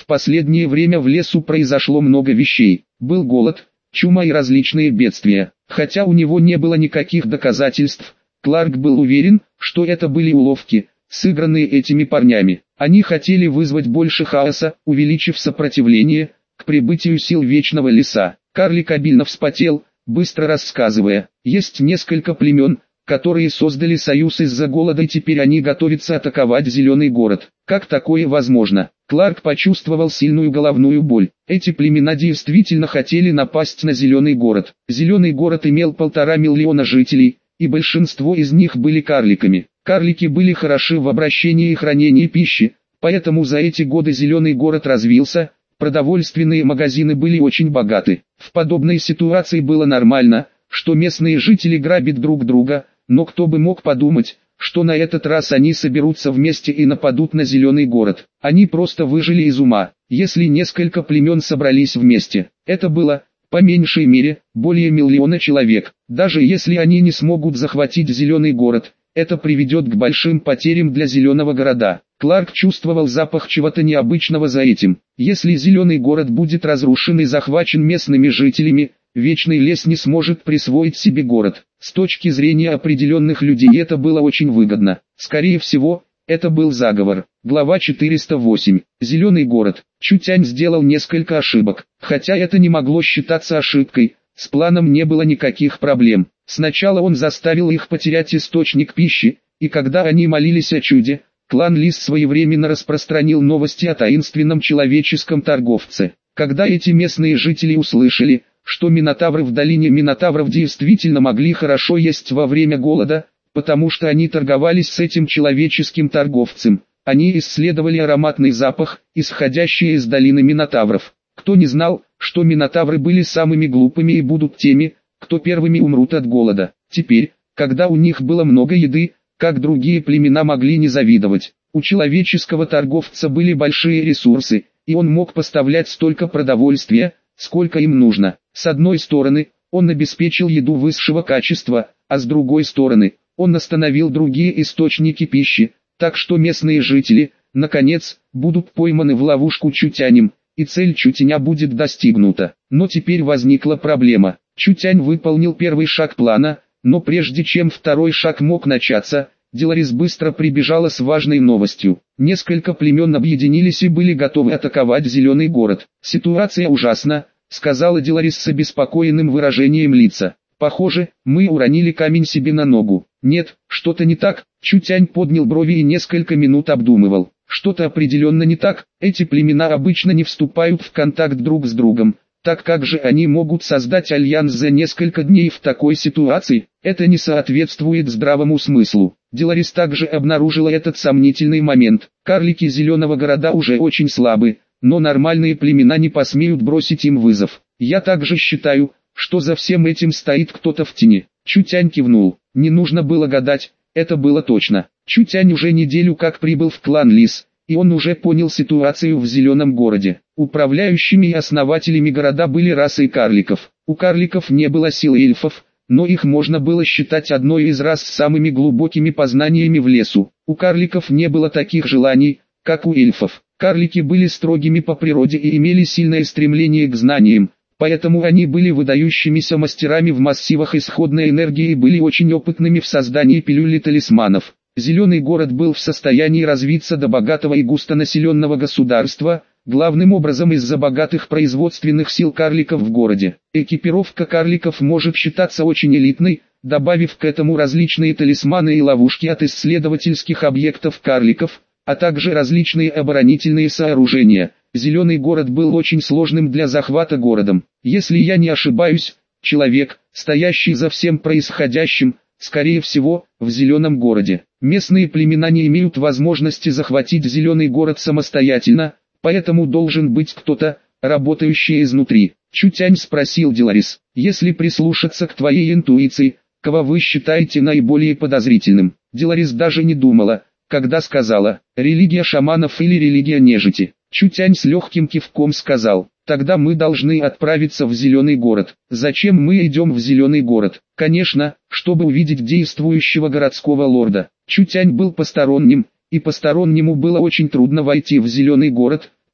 В последнее время в лесу произошло много вещей. Был голод, чума и различные бедствия. Хотя у него не было никаких доказательств, Кларк был уверен, что это были уловки, сыгранные этими парнями. Они хотели вызвать больше хаоса, увеличив сопротивление к прибытию сил Вечного Леса. Карлик обильно вспотел, быстро рассказывая: есть несколько племен, которые создали союз из-за голода, и теперь они готовятся атаковать Зеленый город. Как такое возможно? Кларк почувствовал сильную головную боль. Эти племена действительно хотели напасть на Зеленый город. Зеленый город имел 1,5 миллиона жителей, и большинство из них были карликами. Карлики были хороши в обращении и хранении пищи, поэтому за эти годы Зеленый город развился, продовольственные магазины были очень богаты. В подобной ситуации было нормально, что местные жители грабят друг друга, но кто бы мог подумать, что на этот раз они соберутся вместе и нападут на Зеленый город. Они просто выжили из ума, если несколько племен собрались вместе. Это было, по меньшей мере, более миллиона человек. Даже если они не смогут захватить Зеленый город, это приведет к большим потерям для Зеленого города. Кларк чувствовал запах чего-то необычного за этим. Если Зеленый город будет разрушен и захвачен местными жителями, Вечный Лес не сможет присвоить себе город. С точки зрения определенных людей это было очень выгодно. Скорее всего, это был заговор. Глава 408. Зеленый город. Чутянь сделал несколько ошибок. Хотя это не могло считаться ошибкой, с планом не было никаких проблем. Сначала он заставил их потерять источник пищи, и когда они молились о чуде, клан Лис своевременно распространил новости о таинственном человеческом торговце. Когда эти местные жители услышали, что минотавры в долине Минотавров действительно могли хорошо есть во время голода, потому что они торговались с этим человеческим торговцем, они исследовали ароматный запах, исходящий из долины Минотавров. Кто не знал, что минотавры были самыми глупыми и будут теми, кто первыми умрут от голода. Теперь, когда у них было много еды, как другие племена могли не завидовать. У человеческого торговца были большие ресурсы, и он мог поставлять столько продовольствия, сколько им нужно. С одной стороны, он обеспечил еду высшего качества, а с другой стороны, он остановил другие источники пищи, так что местные жители, наконец, будут пойманы в ловушку Чутянем, и цель Чутяня будет достигнута. Но теперь возникла проблема. Чутянь выполнил первый шаг плана, но прежде чем второй шаг мог начаться, Деларис быстро прибежала с важной новостью. Несколько племен объединились и были готовы атаковать Зеленый город. «Ситуация ужасна», — сказала Деларис с обеспокоенным выражением лица. «Похоже, мы уронили камень себе на ногу». «Нет, что-то не так», — Чутянь поднял брови и несколько минут обдумывал. «Что-то определенно не так, эти племена обычно не вступают в контакт друг с другом. Так как же они могут создать альянс за несколько дней в такой ситуации? Это не соответствует здравому смыслу». Деларис также обнаружила этот сомнительный момент. Карлики Зеленого города уже очень слабы, но нормальные племена не посмеют бросить им вызов. «Я также считаю, что за всем этим стоит кто-то в тени». Чутянь кивнул. Не нужно было гадать, это было точно. Чутянь уже неделю как прибыл в клан Лис, и он уже понял ситуацию в Зеленом городе. Управляющими и основателями города были расой карликов. У карликов не было сил эльфов, но их можно было считать одной из рас с самыми глубокими познаниями в лесу. У карликов не было таких желаний, как у эльфов. Карлики были строгими по природе и имели сильное стремление к знаниям, поэтому они были выдающимися мастерами в массивах исходной энергии и были очень опытными в создании пилюли-талисманов. Зеленый город был в состоянии развиться до богатого и густонаселенного государства, главным образом из-за богатых производственных сил карликов в городе. Экипировка карликов может считаться очень элитной, добавив к этому различные талисманы и ловушки от исследовательских объектов карликов, а также различные оборонительные сооружения. Зеленый город был очень сложным для захвата городом. Если я не ошибаюсь, человек, стоящий за всем происходящим, скорее всего, в Зеленом городе. Местные племена не имеют возможности захватить Зеленый город самостоятельно, поэтому должен быть кто-то, работающий изнутри. Чутянь спросил Деларис: «Если прислушаться к твоей интуиции, кого вы считаете наиболее подозрительным?» Деларис даже не думала, когда сказала: «Религия шаманов или религия нежити». Чутянь с легким кивком сказал: «Тогда мы должны отправиться в Зеленый город». «Зачем мы идем в Зеленый город?» «Конечно, чтобы увидеть действующего городского лорда». Чутянь был посторонним, и постороннему было очень трудно войти в Зеленый город,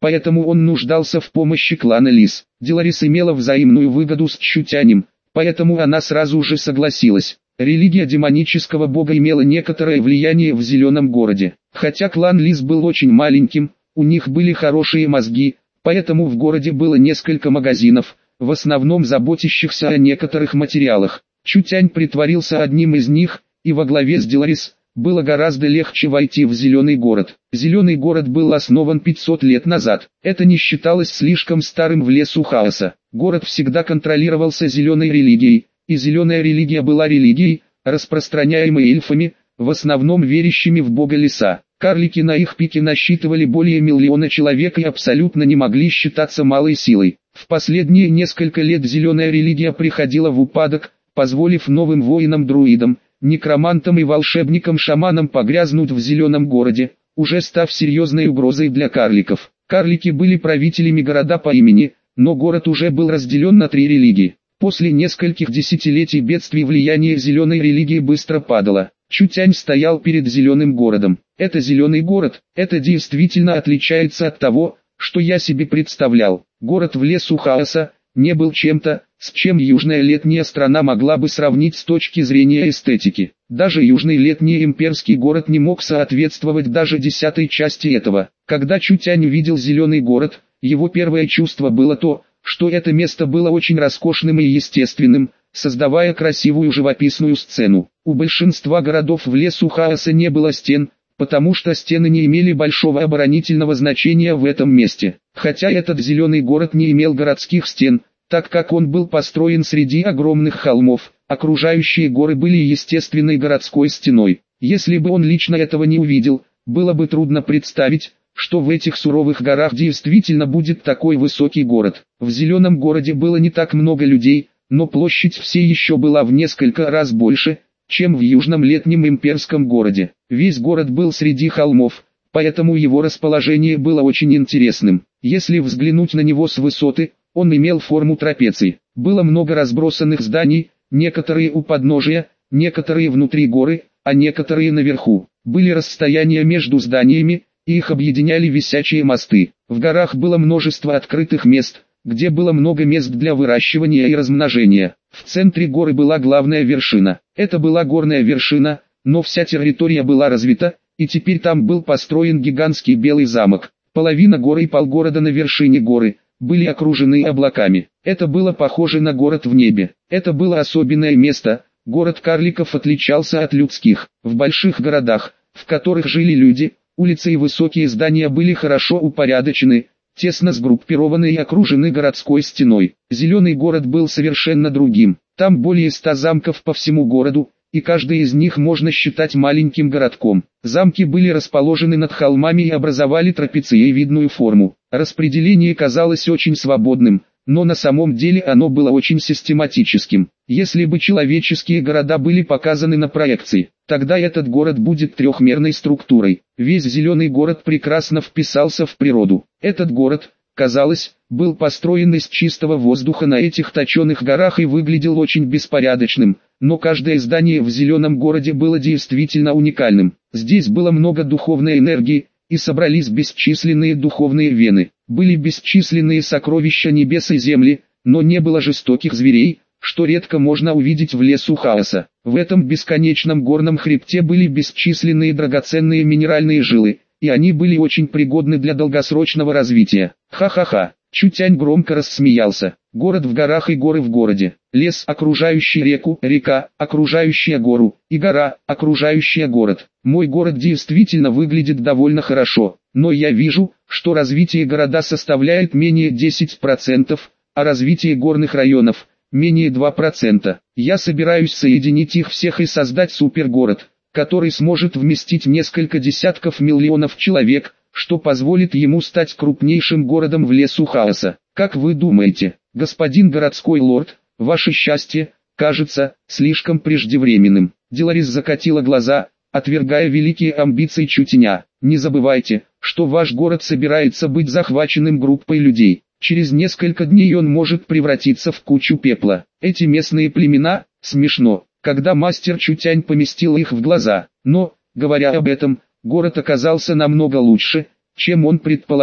поэтому он нуждался в помощи клана Лис. Деларис имела взаимную выгоду с Чутянем, поэтому она сразу же согласилась. Религия демонического бога имела некоторое влияние в Зеленом городе. Хотя клан Лис был очень маленьким, у них были хорошие мозги, поэтому в городе было несколько магазинов, в основном заботящихся о некоторых материалах. Чутянь притворился одним из них, и во главе с Деларис было гораздо легче войти в Зеленый город. Зеленый город был основан 500 лет назад. Это не считалось слишком старым в лесу хаоса. Город всегда контролировался зеленой религией, и зеленая религия была религией, распространяемой эльфами, в основном верящими в бога леса. Карлики на их пике насчитывали более миллиона человек и абсолютно не могли считаться малой силой. В последние несколько лет зеленая религия приходила в упадок, позволив новым воинам-друидам, некромантам и волшебникам-шаманам погрязнуть в Зеленом городе, уже став серьезной угрозой для карликов. Карлики были правителями города по имени, но город уже был разделен на 3 религии. После нескольких десятилетий бедствий влияние зеленой религии быстро падало. Чутянь стоял перед Зеленым городом. Это Зеленый город, это действительно отличается от того, что я себе представлял. Город в лесу хаоса не был чем-то, с чем южная летняя страна могла бы сравнить с точки зрения эстетики. Даже южный летний имперский город не мог соответствовать даже 10-й части этого. Когда Чутянь увидел Зеленый город, его первое чувство было то, что это место было очень роскошным и естественным, создавая красивую живописную сцену. У большинства городов в лесу хаоса не было стен, потому что стены не имели большого оборонительного значения в этом месте. Хотя этот Зеленый город не имел городских стен, так как он был построен среди огромных холмов, окружающие горы были естественной городской стеной. Если бы он лично этого не увидел, было бы трудно представить, что в этих суровых горах действительно будет такой высокий город. В Зеленом городе было не так много людей, но площадь все еще была в несколько раз больше, чем в южном летнем имперском городе. Весь город был среди холмов, поэтому его расположение было очень интересным. Если взглянуть на него с высоты, он имел форму трапеции. Было много разбросанных зданий, некоторые у подножия, некоторые внутри горы, а некоторые наверху. Были расстояния между зданиями, и их объединяли висячие мосты. В горах было множество открытых мест, где было много мест для выращивания и размножения. В центре горы была главная вершина. Это была горная вершина, но вся территория была развита, и теперь там был построен гигантский белый замок. Половина горы и полгорода на вершине горы были окружены облаками. Это было похоже на город в небе. Это было особенное место. Город карликов отличался от людских. В больших городах, в которых жили люди, улицы и высокие здания были хорошо упорядочены, тесно сгруппированы и окружены городской стеной. Зеленый город был совершенно другим. Там более 100 замков по всему городу, и каждый из них можно считать маленьким городком. Замки были расположены над холмами и образовали трапециевидную форму. Распределение казалось очень свободным, но на самом деле оно было очень систематическим. Если бы человеческие города были показаны на проекции, тогда этот город будет трехмерной структурой. Весь Зеленый город прекрасно вписался в природу. Этот город, казалось, был построен из чистого воздуха на этих точеных горах и выглядел очень беспорядочным, но каждое здание в Зеленом городе было действительно уникальным. Здесь было много духовной энергии, и собрались бесчисленные духовные вены. Были бесчисленные сокровища небес и земли, но не было жестоких зверей, что редко можно увидеть в лесу хаоса. В этом бесконечном горном хребте были бесчисленные драгоценные минеральные жилы, и они были очень пригодны для долгосрочного развития. Ха-ха-ха, Чутянь громко рассмеялся. Город в горах и горы в городе. Лес, окружающий реку, река, окружающая гору, и гора, окружающая город. Мой город действительно выглядит довольно хорошо, но я вижу, что развитие города составляет менее 10%, а развитие горных районов – менее 2%. Я собираюсь соединить их всех и создать супергород, который сможет вместить несколько десятков миллионов человек, что позволит ему стать крупнейшим городом в лесу хаоса. Как вы думаете, господин городской лорд, ваше счастье, кажется, слишком преждевременным? Деларис закатила глаза, отвергая великие амбиции Чутяня. Не забывайте, что ваш город собирается быть захваченным группой людей. Через несколько дней он может превратиться в кучу пепла. Эти местные племена, смешно, когда мастер Чутянь поместил их в глаза. Но, говоря об этом, город оказался намного лучше, чем он предполагал.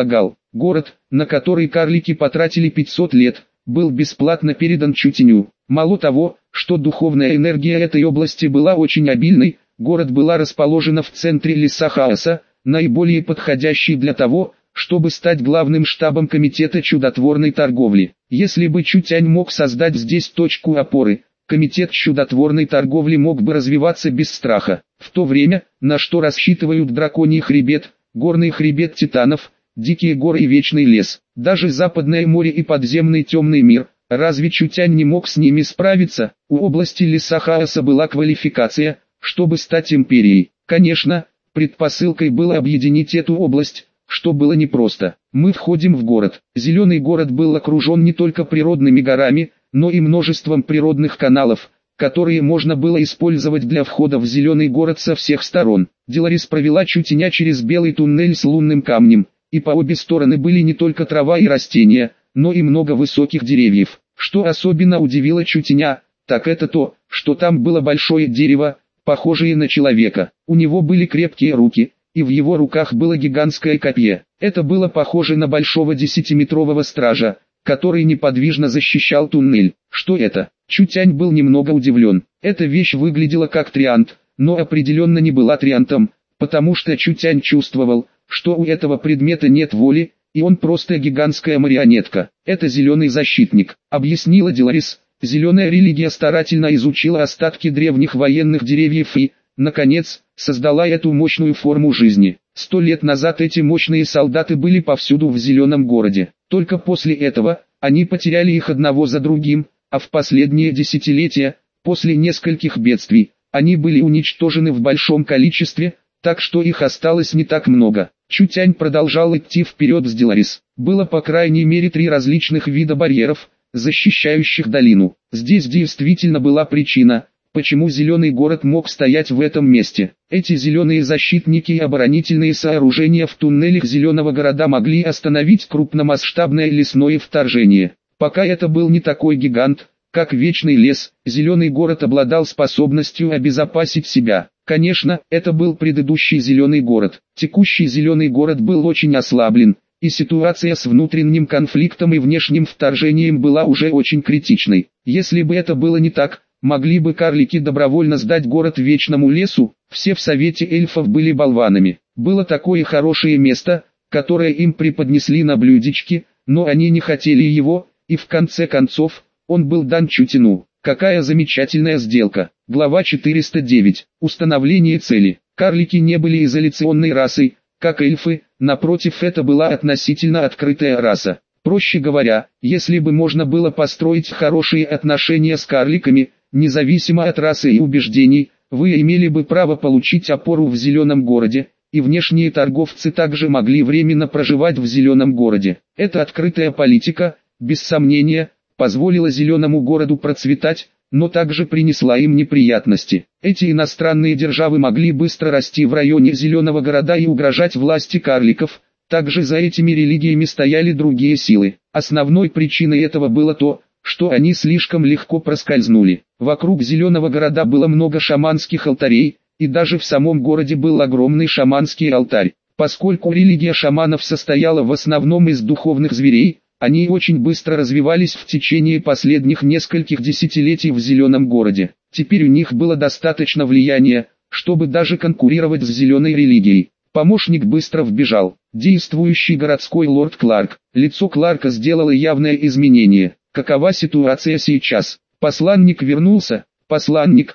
Город, на который карлики потратили 500 лет, был бесплатно передан Чутеню. Мало того, что духовная энергия этой области была очень обильной, город была расположена в центре леса хаоса, наиболее подходящий для того, чтобы стать главным штабом комитета чудотворной торговли. Если бы Чутянь мог создать здесь точку опоры, комитет чудотворной торговли мог бы развиваться без страха. В то время, на что рассчитывают драконий хребет, горный хребет титанов, дикие горы и вечный лес, даже западное море и подземный темный мир, разве Чутянь не мог с ними справиться? У области леса хаоса была квалификация, чтобы стать империей. Конечно, предпосылкой было объединить эту область, что было непросто. Мы входим в город. Зеленый город был окружен не только природными горами, но и множеством природных каналов, которые можно было использовать для входа в зеленый город со всех сторон. Деларис провела Чутеня через белый туннель с лунным камнем, и по обе стороны были не только трава и растения, но и много высоких деревьев. Что особенно удивило Чутеня, так это то, что там было большое дерево, похожее на человека. У него были крепкие руки, и в его руках было гигантское копье. Это было похоже на большого 10-метрового стража, который неподвижно защищал туннель. Что это? Чутянь был немного удивлен. Эта вещь выглядела как триант, но определенно не была триантом, потому что Чутянь чувствовал, что у этого предмета нет воли, и он просто гигантская марионетка. Это зеленый защитник, объяснила Деларис. Зеленая религия старательно изучила остатки древних военных деревьев и, наконец, создала эту мощную форму жизни. 100 лет назад эти мощные солдаты были повсюду в зеленом городе. Только после этого, они потеряли их одного за другим, а в последние десятилетия, после нескольких бедствий, они были уничтожены в большом количестве, так что их осталось не так много. Чутянь продолжал идти вперед с Деларис. Было по крайней мере 3 различных вида барьеров, защищающих долину. Здесь действительно была причина, почему зеленый город мог стоять в этом месте. Эти зеленые защитники и оборонительные сооружения в туннелях зеленого города могли остановить крупномасштабное лесное вторжение. Пока это был не такой гигант, как вечный лес, зеленый город обладал способностью обезопасить себя. Конечно, это был предыдущий зеленый город. Текущий зеленый город был очень ослаблен, и ситуация с внутренним конфликтом и внешним вторжением была уже очень критичной. Если бы это было не так, могли бы карлики добровольно сдать город вечному лесу? Все в совете эльфов были болванами. Было такое хорошее место, которое им преподнесли на блюдечке, но они не хотели его, и в конце концов, он был дан Чутену. Какая замечательная сделка. Глава 409. Установление цели. Карлики не были изоляционной расой, как эльфы, напротив, это была относительно открытая раса. Проще говоря, если бы можно было построить хорошие отношения с карликами, независимо от расы и убеждений, вы имели бы право получить опору в зеленом городе, и внешние торговцы также могли временно проживать в зеленом городе. Эта открытая политика, без сомнения, позволила зеленому городу процветать, но также принесла им неприятности. Эти иностранные державы могли быстро расти в районе зеленого города и угрожать власти карликов. Также за этими религиями стояли другие силы. Основной причиной этого было то, что они слишком легко проскользнули. Вокруг зеленого города было много шаманских алтарей, и даже в самом городе был огромный шаманский алтарь. Поскольку религия шаманов состояла в основном из духовных зверей, они очень быстро развивались в течение последних нескольких десятилетий в зеленом городе. Теперь у них было достаточно влияния, чтобы даже конкурировать с зеленой религией. Помощник быстро вбежал. Действующий городской лорд Кларк. Лицо Кларка сделало явное изменение. Какова ситуация сейчас? Посланник вернулся. Посланник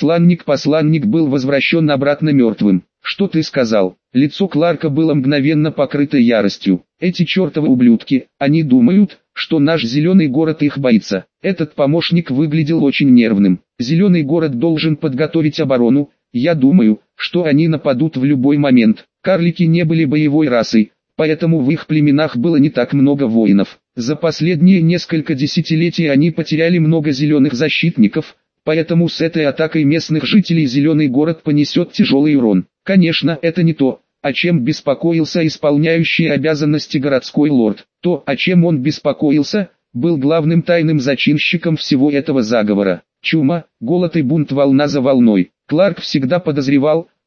был возвращен обратно мертвым. Что ты сказал? Лицо Кларка было мгновенно покрыто яростью. Эти чертовы ублюдки, они думают, что наш зеленый город их боится. Этот помощник выглядел очень нервным. Зеленый город должен подготовить оборону. Я думаю, что они нападут в любой момент. Карлики не были боевой расой, поэтому в их племенах было не так много воинов. За последние несколько десятилетий они потеряли много зеленых защитников, поэтому с этой атакой местных жителей зеленый город понесет тяжелый урон. Конечно, это не то, о чем беспокоился исполняющий обязанности городской лорд. То, о чем он беспокоился, был главным тайным зачинщиком всего этого заговора. Чума, голод и бунт волна за волной. Кларк всегда подозревал,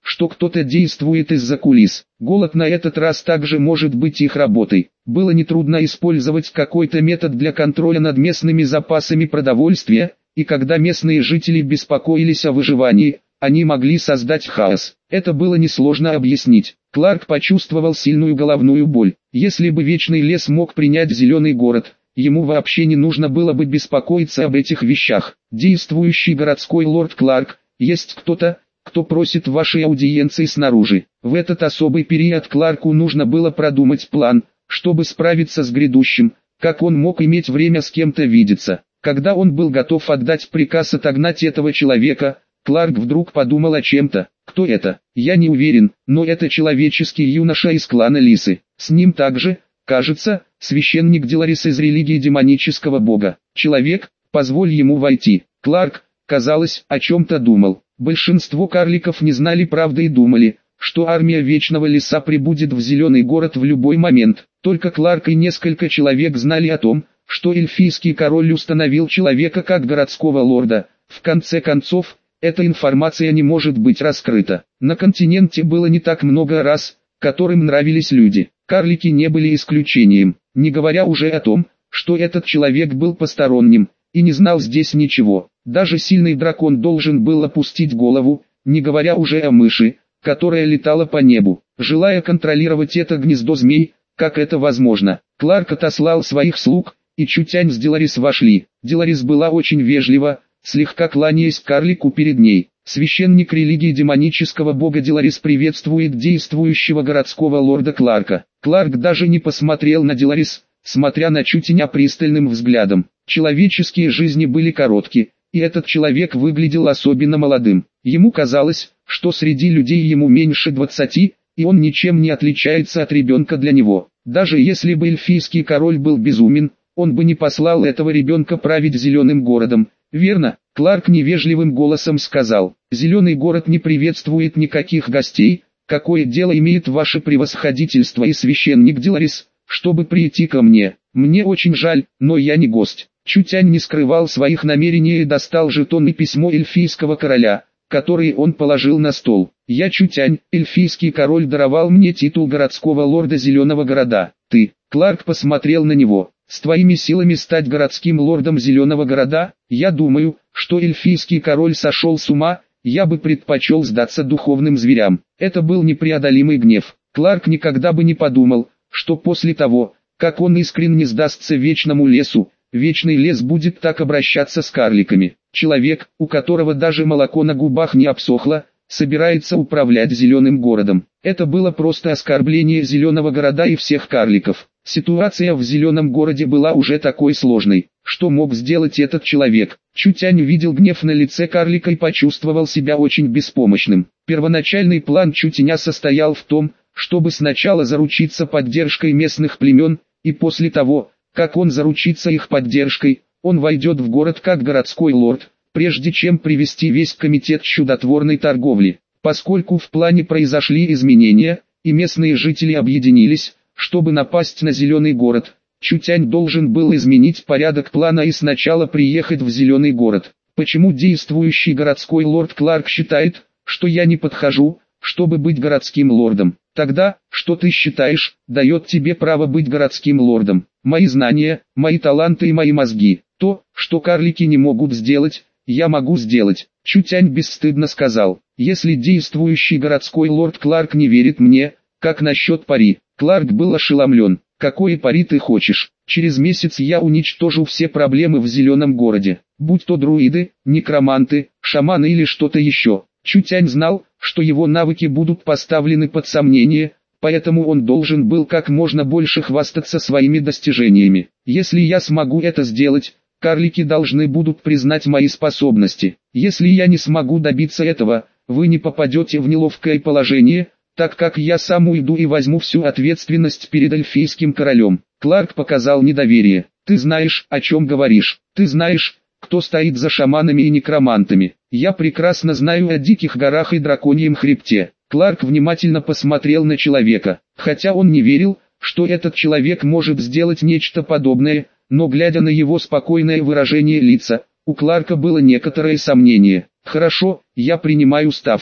что кто-то действует из-за кулис. Голод на этот раз также может быть их работой. Было нетрудно использовать какой-то метод для контроля над местными запасами продовольствия, и когда местные жители беспокоились о выживании, они могли создать хаос. Это было несложно объяснить. Кларк почувствовал сильную головную боль. Если бы Вечный лес мог принять Зеленый город, ему вообще не нужно было бы беспокоиться об этих вещах. Действующий городской лорд Кларк, есть кто-то, кто просит вашей аудиенции снаружи. В этот особый период Кларку нужно было продумать план, чтобы справиться с грядущим, как он мог иметь время с кем-то видеться. Когда он был готов отдать приказ отогнать этого человека, Кларк вдруг подумал о чем-то. Кто это? Я не уверен, но это человеческий юноша из клана Лисы. С ним также, кажется, священник Деларис из религии демонического бога. Человек, позволь ему войти. Кларк, казалось, о чем-то думал. Большинство карликов не знали правды и думали, что армия Вечного Леса прибудет в Зеленый город в любой момент. Только Кларк и несколько человек знали о том, что эльфийский король установил человека как городского лорда. В конце концов, эта информация не может быть раскрыта. На континенте было не так много рас, которым нравились люди. Карлики не были исключением, не говоря уже о том, что этот человек был посторонним и не знал здесь ничего. Даже сильный дракон должен был опустить голову, не говоря уже о мыши, которая летала по небу, желая контролировать это гнездо змей, как это возможно. Кларк отослал своих слуг, и Чутянь с Деларис вошли. Деларис была очень вежлива, слегка кланяясь карлику перед ней. Священник религии демонического бога Деларис приветствует действующего городского лорда Кларка. Кларк даже не посмотрел на Деларис, смотря на Чутяня пристальным взглядом. Человеческие жизни были коротки, и этот человек выглядел особенно молодым. Ему казалось, что среди людей ему меньше 20, и он ничем не отличается от ребенка для него. Даже если бы эльфийский король был безумен, он бы не послал этого ребенка править Зеленым городом. Верно, Кларк невежливым голосом сказал. Зеленый город не приветствует никаких гостей. Какое дело имеет ваше превосходительство и священник Деларис, чтобы прийти ко мне? Мне очень жаль, но я не гость. Чутянь не скрывал своих намерений и достал жетон и письмо эльфийского короля, которые он положил на стол. Я Чутянь, эльфийский король даровал мне титул городского лорда Зеленого города. Ты, Кларк посмотрел на него. С твоими силами стать городским лордом Зеленого города? Я думаю, что эльфийский король сошел с ума, я бы предпочел сдаться духовным зверям. Это был непреодолимый гнев. Кларк никогда бы не подумал, что после того, как он искренне сдастся Вечному лесу, Вечный лес будет так обращаться с карликами. Человек, у которого даже молоко на губах не обсохло, собирается управлять Зеленым городом. Это было просто оскорбление Зеленого города и всех карликов. Ситуация в Зеленом городе была уже такой сложной. Что мог сделать этот человек? Чутянь увидел гнев на лице карлика и почувствовал себя очень беспомощным. Первоначальный план Чутяня состоял в том, чтобы сначала заручиться поддержкой местных племен, и после того, как он заручится их поддержкой, он войдет в город как городской лорд, прежде чем привести весь комитет чудотворной торговли. Поскольку в плане произошли изменения, и местные жители объединились, чтобы напасть на Зеленый город, Чутянь должен был изменить порядок плана и сначала приехать в Зеленый город. Почему действующий городской лорд Кларк считает, что я не подхожу, чтобы быть городским лордом? Тогда, что ты считаешь, дает тебе право быть городским лордом? Мои знания, мои таланты и мои мозги. То, что карлики не могут сделать, я могу сделать. Чутянь бесстыдно сказал. Если действующий городской лорд Кларк не верит мне, как насчет пари? Кларк был ошеломлен. Какое пари ты хочешь? Через месяц я уничтожу все проблемы в Зеленом городе. Будь то друиды, некроманты, шаманы или что-то еще. Чутянь знал, что его навыки будут поставлены под сомнение, поэтому он должен был как можно больше хвастаться своими достижениями. Если я смогу это сделать, карлики должны будут признать мои способности. Если я не смогу добиться этого, вы не попадете в неловкое положение, так как я сам уйду и возьму всю ответственность перед эльфийским королем. Кларк показал недоверие. Ты знаешь, о чем говоришь. Ты знаешь, кто стоит за шаманами и некромантами. Я прекрасно знаю о диких горах и драконьем хребте. Кларк внимательно посмотрел на человека. Хотя он не верил, что этот человек может сделать нечто подобное, но глядя на его спокойное выражение лица, у Кларка было некоторое сомнение. Хорошо, я принимаю ставку.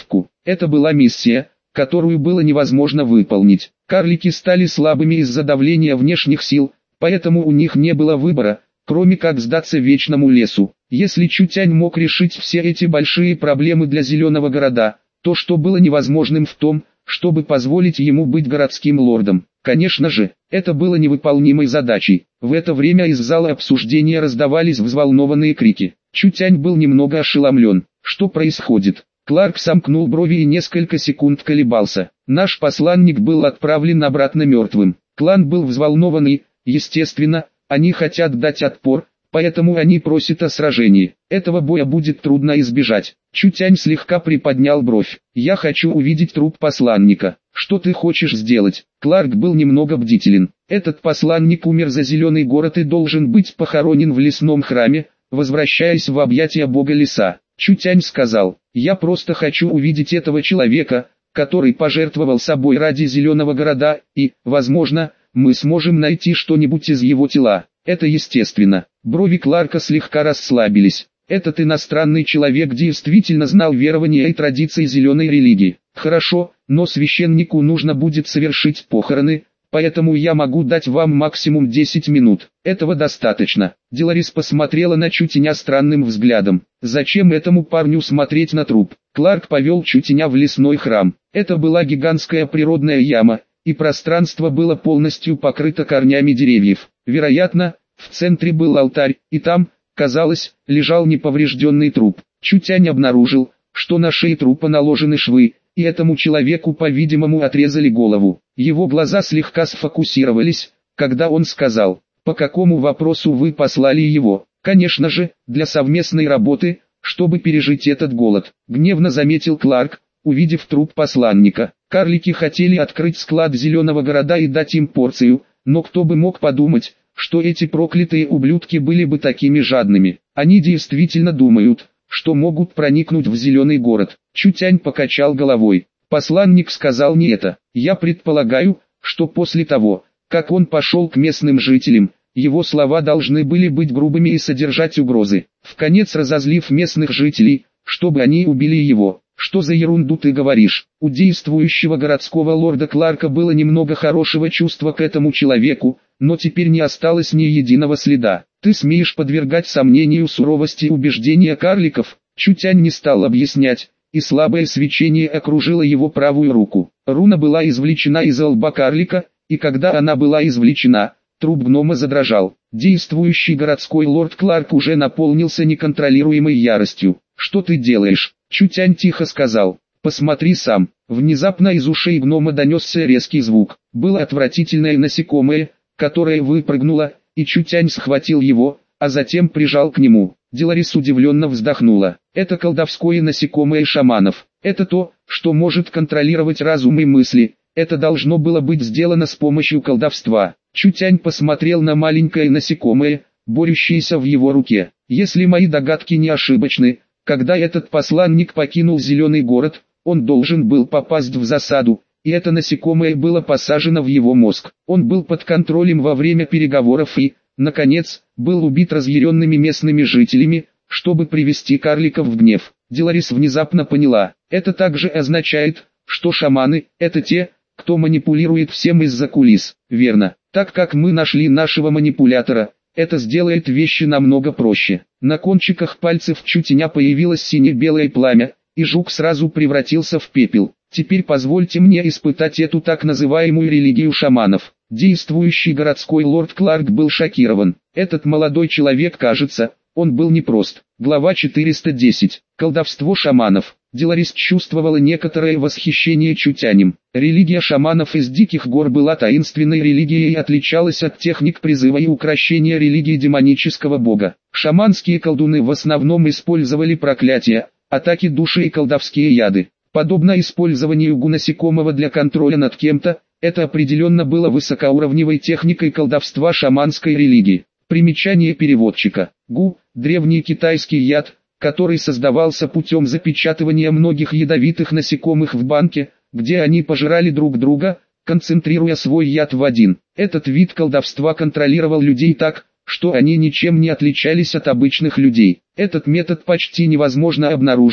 Это была миссия, которую было невозможно выполнить. Карлики стали слабыми из-за давления внешних сил, поэтому у них не было выбора, кроме как сдаться вечному лесу. Если Чутянь мог решить все эти большие проблемы для Зеленого города, то что было невозможным в том, чтобы позволить ему быть городским лордом? Конечно же, это было невыполнимой задачей. В это время из зала обсуждения раздавались взволнованные крики. Чутянь был немного ошеломлен. Что происходит? Кларк сомкнул брови и несколько секунд колебался. Наш посланник был отправлен обратно мертвым. Клан был взволнованный, естественно, они хотят дать отпор, поэтому они просят о сражении. Этого боя будет трудно избежать. Чутянь слегка приподнял бровь. Я хочу увидеть труп посланника. Что ты хочешь сделать? Кларк был немного бдителен. Этот посланник умер за Зеленый город и должен быть похоронен в лесном храме, возвращаясь в объятия бога леса. Чутянь сказал, я просто хочу увидеть этого человека, который пожертвовал собой ради Зеленого города, и, возможно, мы сможем найти что-нибудь из его тела. Это естественно. Брови Кларка слегка расслабились. Этот иностранный человек действительно знал верования и традиции зеленой религии. Хорошо, но священнику нужно будет совершить похороны, поэтому я могу дать вам максимум 10 минут. Этого достаточно. Деларис посмотрела на Чутяня странным взглядом. Зачем этому парню смотреть на труп? Кларк повел Чутяня в лесной храм. Это была гигантская природная яма, и пространство было полностью покрыто корнями деревьев. Вероятно, в центре был алтарь, и там, казалось, лежал неповрежденный труп. Чутянь обнаружил, что на шее трупа наложены швы, и этому человеку, по-видимому, отрезали голову. Его глаза слегка сфокусировались, когда он сказал, по какому вопросу вы послали его? Конечно же, для совместной работы, чтобы пережить этот голод. Гневно заметил Кларк, увидев труп посланника. Карлики хотели открыть склад Зеленого города и дать им порцию, но кто бы мог подумать, что эти проклятые ублюдки были бы такими жадными. Они действительно думают, что могут проникнуть в Зеленый город. Чутянь покачал головой. Посланник сказал не это. Я предполагаю, что после того, как он пошел к местным жителям, его слова должны были быть грубыми и содержать угрозы, вконец разозлив местных жителей, чтобы они убили его. Что за ерунду ты говоришь? У действующего городского лорда Кларка было немного хорошего чувства к этому человеку, но теперь не осталось ни единого следа. Ты смеешь подвергать сомнению суровости убеждения карликов? Чутянь не стал объяснять, и слабое свечение окружило его правую руку. Руна была извлечена из лба карлика, и когда она была извлечена, труп гнома задрожал. Действующий городской лорд Кларк уже наполнился неконтролируемой яростью. Что ты делаешь? Чутянь тихо сказал. Посмотри сам. Внезапно из ушей гнома донесся резкий звук. Было отвратительное насекомое, которое выпрыгнуло, и Чутянь схватил его, а затем прижал к нему. Деларис удивленно вздохнула. Это колдовское насекомое шаманов. Это то, что может контролировать разум и мысли. Это должно было быть сделано с помощью колдовства. Чутянь посмотрел на маленькое насекомое, борющееся в его руке. Если мои догадки не ошибочны, когда этот посланник покинул Зеленый город, он должен был попасть в засаду, и это насекомое было посажено в его мозг. Он был под контролем во время переговоров и, наконец, был убит разъяренными местными жителями, чтобы привести карликов в гнев. Деларис внезапно поняла. Это также означает, что шаманы – это те, кто манипулирует всем из-за кулис. Верно. Так как мы нашли нашего манипулятора, это сделает вещи намного проще. На кончиках пальцев Чутяня появилось сине-белое пламя, и жук сразу превратился в пепел. Теперь позвольте мне испытать эту так называемую религию шаманов. Действующий городской лорд Кларк был шокирован. Этот молодой человек, кажется, он был непрост. Глава 410. Колдовство шаманов. Деларис чувствовала некоторое восхищение Чутянем. Религия шаманов из Диких гор была таинственной религией и отличалась от техник призыва и укрощения религии демонического бога. Шаманские колдуны в основном использовали проклятия, атаки души и колдовские яды. Подобно использованию гу-насекомого для контроля над кем-то, это определенно было высокоуровневой техникой колдовства шаманской религии. Примечание переводчика. Гу – древний китайский яд, который создавался путем запечатывания многих ядовитых насекомых в банке, где они пожирали друг друга, концентрируя свой яд в один. Этот вид колдовства контролировал людей так, что они ничем не отличались от обычных людей. Этот метод почти невозможно обнаружить,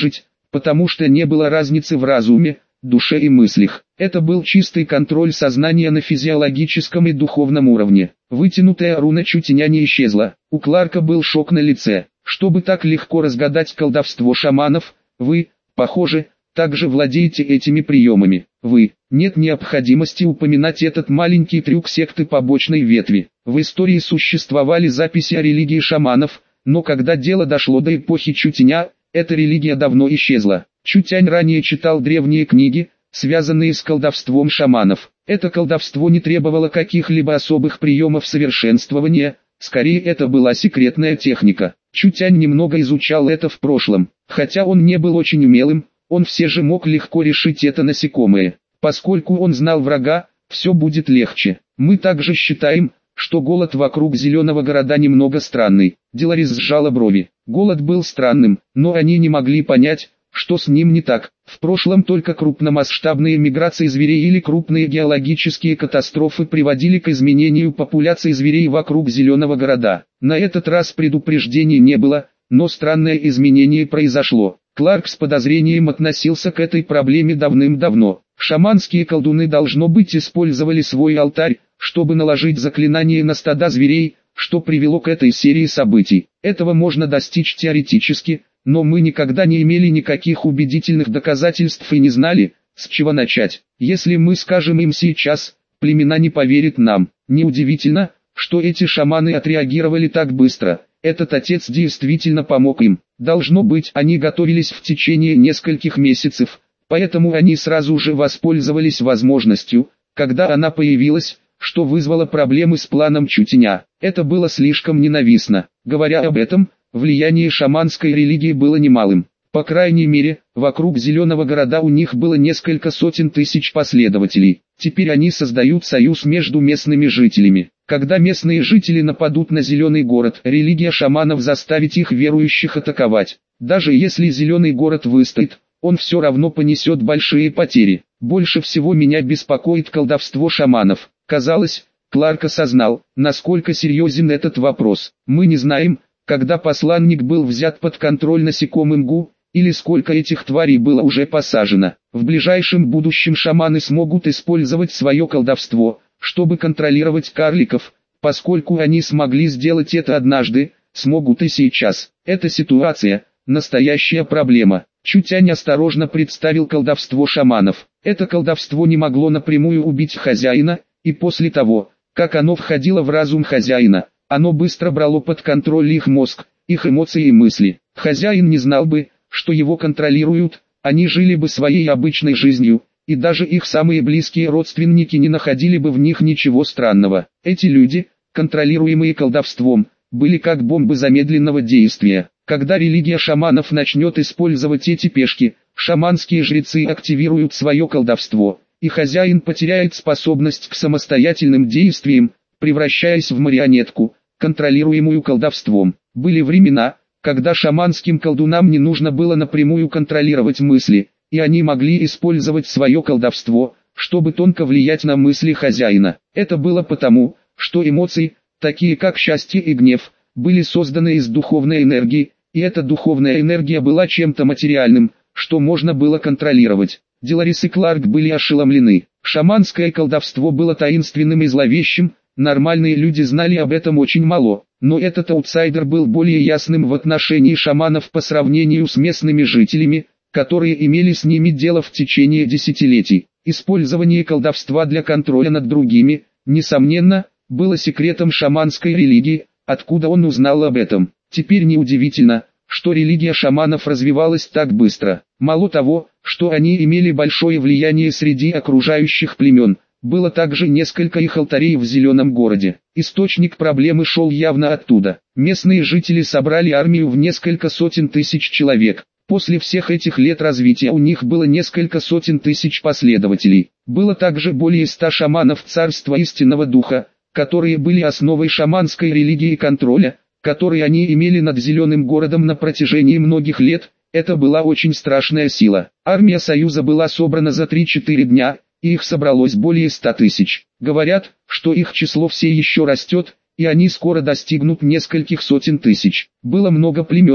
потому что не было разницы в разуме, душе и мыслях. Это был чистый контроль сознания на физиологическом и духовном уровне. Вытянутая руна Чутеня не исчезла. У Кларка был шок на лице. Чтобы так легко разгадать колдовство шаманов, вы, похоже, также владеете этими приемами. Нет необходимости упоминать этот маленький трюк секты побочной ветви. В истории существовали записи о религии шаманов, но когда дело дошло до эпохи Чутеня, эта религия давно исчезла. Чутянь ранее читал древние книги, связанные с колдовством шаманов. Это колдовство не требовало каких-либо особых приемов совершенствования, скорее это была секретная техника. Чутянь немного изучал это в прошлом. Хотя он не был очень умелым, он все же мог легко решить это насекомое. Поскольку он знал врага, все будет легче. Мы также считаем, что голод вокруг Зеленого города немного странный. Деларис сжала брови. Голод был странным, но они не могли понять, что с ним не так. В прошлом только крупномасштабные миграции зверей или крупные геологические катастрофы приводили к изменению популяции зверей вокруг Зеленого города. На этот раз предупреждений не было, но странное изменение произошло. Кларк с подозрением относился к этой проблеме давным-давно. Шаманские колдуны должно быть использовали свой алтарь, чтобы наложить заклинание на стада зверей, что привело к этой серии событий. Этого можно достичь теоретически, но мы никогда не имели никаких убедительных доказательств и не знали, с чего начать. Если мы скажем им сейчас, племена не поверят нам. Неудивительно, что эти шаманы отреагировали так быстро. Этот отец действительно помог им. Должно быть, они готовились в течение нескольких месяцев, поэтому они сразу же воспользовались возможностью, когда она появилась, что вызвало проблемы с планом Чутеня. Это было слишком ненавистно. Говоря об этом, влияние шаманской религии было немалым. По крайней мере, вокруг Зеленого города у них было несколько сотен тысяч последователей. Теперь они создают союз между местными жителями. Когда местные жители нападут на Зеленый город, религия шаманов заставит их верующих атаковать. Даже если Зеленый город выстоит, он все равно понесет большие потери. Больше всего меня беспокоит колдовство шаманов. Казалось, Кларк осознал, насколько серьезен этот вопрос. Мы не знаем, когда посланник был взят под контроль насекомым Гу, или сколько этих тварей было уже посажено. В ближайшем будущем шаманы смогут использовать свое колдовство, чтобы контролировать карликов, поскольку они смогли сделать это однажды, смогут и сейчас. Эта ситуация – настоящая проблема. Чутянь осторожно представил колдовство шаманов. Это колдовство не могло напрямую убить хозяина, и после того, как оно входило в разум хозяина, оно быстро брало под контроль их мозг, их эмоции и мысли. Хозяин не знал бы, что его контролируют, они жили бы своей обычной жизнью, и даже их самые близкие родственники не находили бы в них ничего странного. Эти люди, контролируемые колдовством, были как бомбы замедленного действия. Когда религия шаманов начнет использовать эти пешки, шаманские жрецы активируют свое колдовство, и хозяин потеряет способность к самостоятельным действиям, превращаясь в марионетку, контролируемую колдовством. Были времена, когда шаманским колдунам не нужно было напрямую контролировать мысли, и они могли использовать свое колдовство, чтобы тонко влиять на мысли хозяина. Это было потому, что эмоции, такие как счастье и гнев, были созданы из духовной энергии, и эта духовная энергия была чем-то материальным, что можно было контролировать. Деларис и Кларк были ошеломлены. Шаманское колдовство было таинственным и зловещим, нормальные люди знали об этом очень мало, но этот аутсайдер был более ясным в отношении шаманов по сравнению с местными жителями, которые имели с ними дело в течение десятилетий. Использование колдовства для контроля над другими, несомненно, было секретом шаманской религии, откуда он узнал об этом. Теперь неудивительно, что религия шаманов развивалась так быстро. Мало того, что они имели большое влияние среди окружающих племен, было также несколько их алтарей в Зеленом городе. Источник проблемы шел явно оттуда. Местные жители собрали армию в несколько сотен тысяч человек. После всех этих лет развития у них было несколько сотен тысяч последователей. Было также более 100 шаманов Царства Истинного Духа, которые были основой шаманской религии и контроля, который они имели над Зеленым городом на протяжении многих лет. Это была очень страшная сила. Армия Союза была собрана за 3-4 дня, и их собралось более 100 тысяч. Говорят, что их число все еще растет, и они скоро достигнут нескольких сотен тысяч. Было много племен,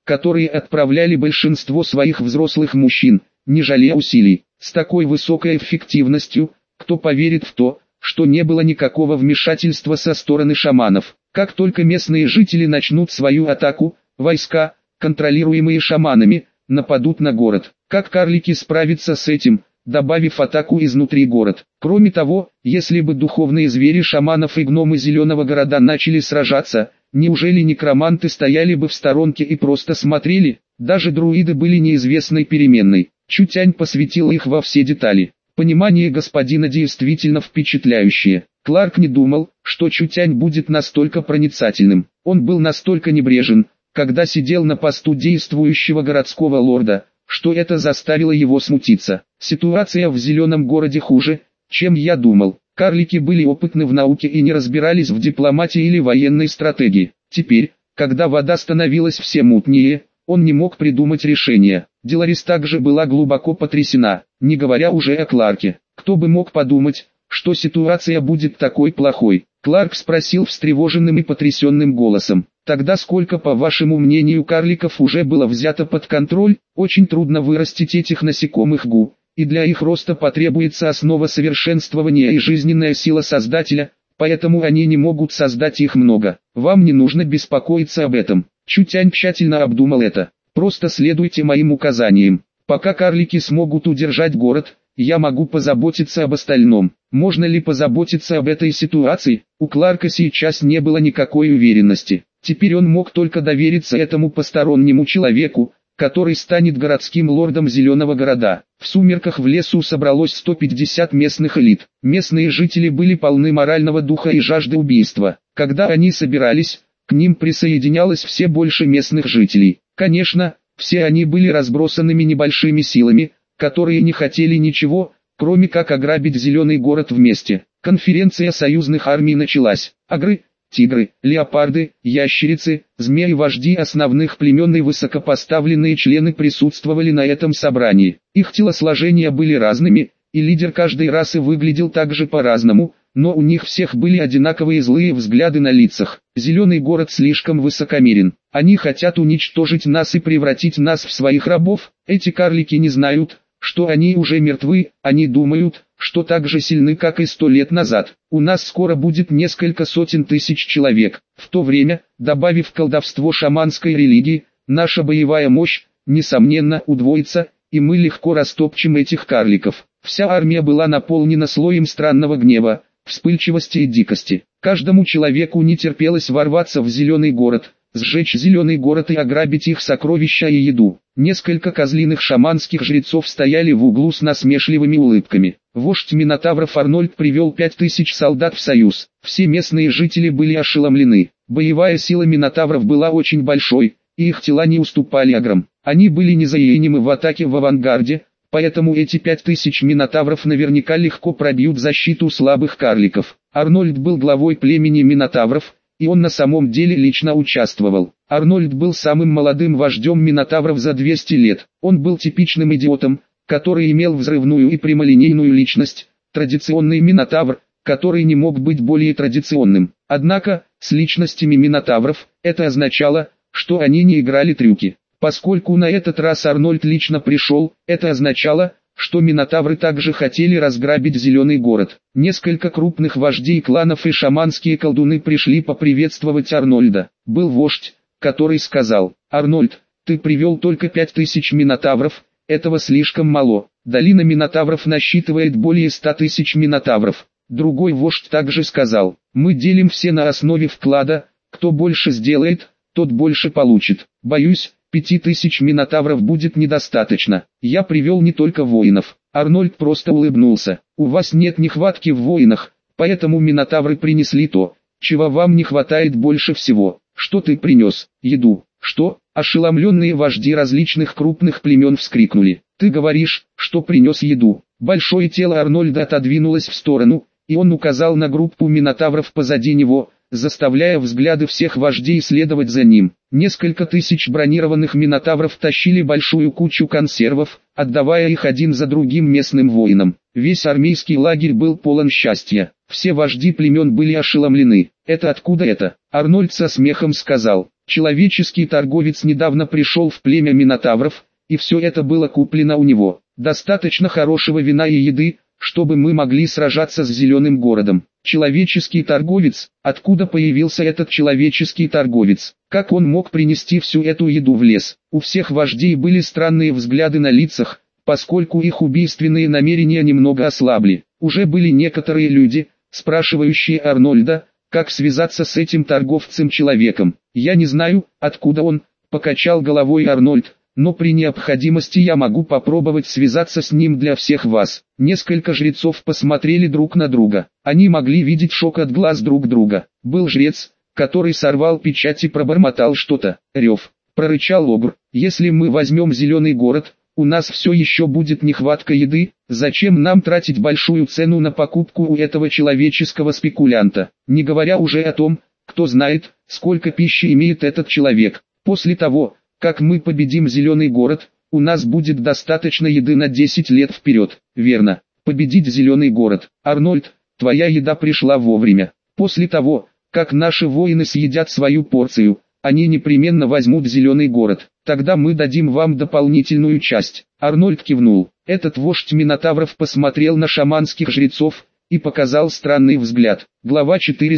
которые отправляли большинство своих взрослых мужчин, не жалея усилий. С такой высокой эффективностью, кто поверит в то, что не было никакого вмешательства со стороны шаманов. Как только местные жители начнут свою атаку, войска, контролируемые шаманами, нападут на город. Как карлики справятся с этим, добавив атаку изнутри город? Кроме того, если бы духовные звери шаманов и гномы Зеленого города начали сражаться, неужели некроманты стояли бы в сторонке и просто смотрели? Даже друиды были неизвестной переменной. Чутянь посвятил их во все детали. Понимание господина действительно впечатляющее. Кларк не думал, что Чутянь будет настолько проницательным. Он был настолько небрежен, когда сидел на посту действующего городского лорда, что это заставило его смутиться. Ситуация в Зеленом городе хуже, чем я думал. Карлики были опытны в науке и не разбирались в дипломатии или военной стратегии. Теперь, когда вода становилась все мутнее, он не мог придумать решения. Деларис также была глубоко потрясена, не говоря уже о Кларке. Кто бы мог подумать, что ситуация будет такой плохой? Кларк спросил встревоженным и потрясенным голосом. Тогда сколько, по вашему мнению, карликов уже было взято под контроль? Очень трудно вырастить этих насекомых гу, и для их роста потребуется основа совершенствования и жизненная сила Создателя, поэтому они не могут создать их много. Вам не нужно беспокоиться об этом. Чутянь тщательно обдумал это. Просто следуйте моим указаниям. Пока карлики смогут удержать город, я могу позаботиться об остальном. Можно ли позаботиться об этой ситуации? У Кларка сейчас не было никакой уверенности. Теперь он мог только довериться этому постороннему человеку, который станет городским лордом Зеленого города. В сумерках в лесу собралось 150 местных элит. Местные жители были полны морального духа и жажды убийства. Когда они собирались, к ним присоединялось все больше местных жителей. Конечно, все они были разбросанными небольшими силами, которые не хотели ничего, кроме как ограбить Зеленый город вместе. Конференция союзных армий началась. Агры, тигры, леопарды, ящерицы, змеи-вожди основных племен и высокопоставленные члены присутствовали на этом собрании. Их телосложения были разными, и лидер каждой расы выглядел также по-разному, но у них всех были одинаковые злые взгляды на лицах. Зеленый город слишком высокомерен. Они хотят уничтожить нас и превратить нас в своих рабов. Эти карлики не знают, что они уже мертвы, они думают, что так же сильны, как и 100 лет назад. У нас скоро будет несколько сотен тысяч человек. В то время, добавив колдовство шаманской религии, наша боевая мощь, несомненно, удвоится, и мы легко растопчем этих карликов. Вся армия была наполнена слоем странного гнева, вспыльчивости и дикости. Каждому человеку не терпелось ворваться в Зеленый город, сжечь Зеленый город и ограбить их сокровища и еду. Несколько козлиных шаманских жрецов стояли в углу с насмешливыми улыбками. Вождь Минотавров Арнольд привел 5000 солдат в союз. Все местные жители были ошеломлены. Боевая сила Минотавров была очень большой, и их тела не уступали аграм. Они были незаменимы в атаке в авангарде, поэтому эти 5000 Минотавров наверняка легко пробьют защиту слабых карликов. Арнольд был главой племени Минотавров, и он на самом деле лично участвовал. Арнольд был самым молодым вождем Минотавров за 200 лет. Он был типичным идиотом, который имел взрывную и прямолинейную личность, традиционный Минотавр, который не мог быть более традиционным. Однако, с личностями Минотавров, это означало, что они не играли трюки. Поскольку на этот раз Арнольд лично пришел, это означало, что Минотавры также хотели разграбить Зеленый город. Несколько крупных вождей кланов и шаманские колдуны пришли поприветствовать Арнольда. Был вождь, который сказал: «Арнольд, ты привел только 5000 Минотавров, этого слишком мало. Долина Минотавров насчитывает более 100 000 Минотавров». Другой вождь также сказал: «Мы делим все на основе вклада, кто больше сделает, тот больше получит. Боюсь, 5000 Минотавров будет недостаточно. Я привел не только воинов». Арнольд просто улыбнулся. «У вас нет нехватки в воинах, поэтому Минотавры принесли то, чего вам не хватает больше всего. Что ты принес? Еду». «Что?» Ошеломленные вожди различных крупных племен вскрикнули. «Ты говоришь, что принес еду?» Большое тело Арнольда отодвинулось в сторону, и он указал на группу Минотавров позади него, заставляя взгляды всех вождей следовать за ним. Несколько тысяч бронированных Минотавров тащили большую кучу консервов, отдавая их один за другим местным воинам. Весь армейский лагерь был полон счастья. Все вожди племен были ошеломлены. «Это откуда это?» Арнольд со смехом сказал: Человеческий торговец недавно пришел в племя Минотавров, и все это было куплено у него. Достаточно хорошего вина и еды, чтобы мы могли сражаться с Зеленым городом. Человеческий торговец, откуда появился этот человеческий торговец? Как он мог принести всю эту еду в лес? У всех вождей были странные взгляды на лицах, поскольку их убийственные намерения немного ослабли. Уже были некоторые люди, спрашивающие Арнольда, как связаться с этим торговцем-человеком. «Я не знаю, откуда он», — покачал головой Арнольд, «но при необходимости я могу попробовать связаться с ним для всех вас». Несколько жрецов посмотрели друг на друга. Они могли видеть шок от глаз друг друга. Был жрец, который сорвал печать и пробормотал что-то. «Рев», — прорычал Огр, «если мы возьмем Зеленый город, у нас все еще будет нехватка еды, зачем нам тратить большую цену на покупку у этого человеческого спекулянта, не говоря уже о том, кто знает, сколько пищи имеет этот человек. После того, как мы победим Зеленый город, у нас будет достаточно еды на 10 лет вперед». «Верно, победить Зеленый город. Арнольд, твоя еда пришла вовремя. После того, как наши воины съедят свою порцию, они непременно возьмут Зеленый город. Тогда мы дадим вам дополнительную часть». Арнольд кивнул. Этот вождь Минотавров посмотрел на шаманских жрецов и показал странный взгляд. Глава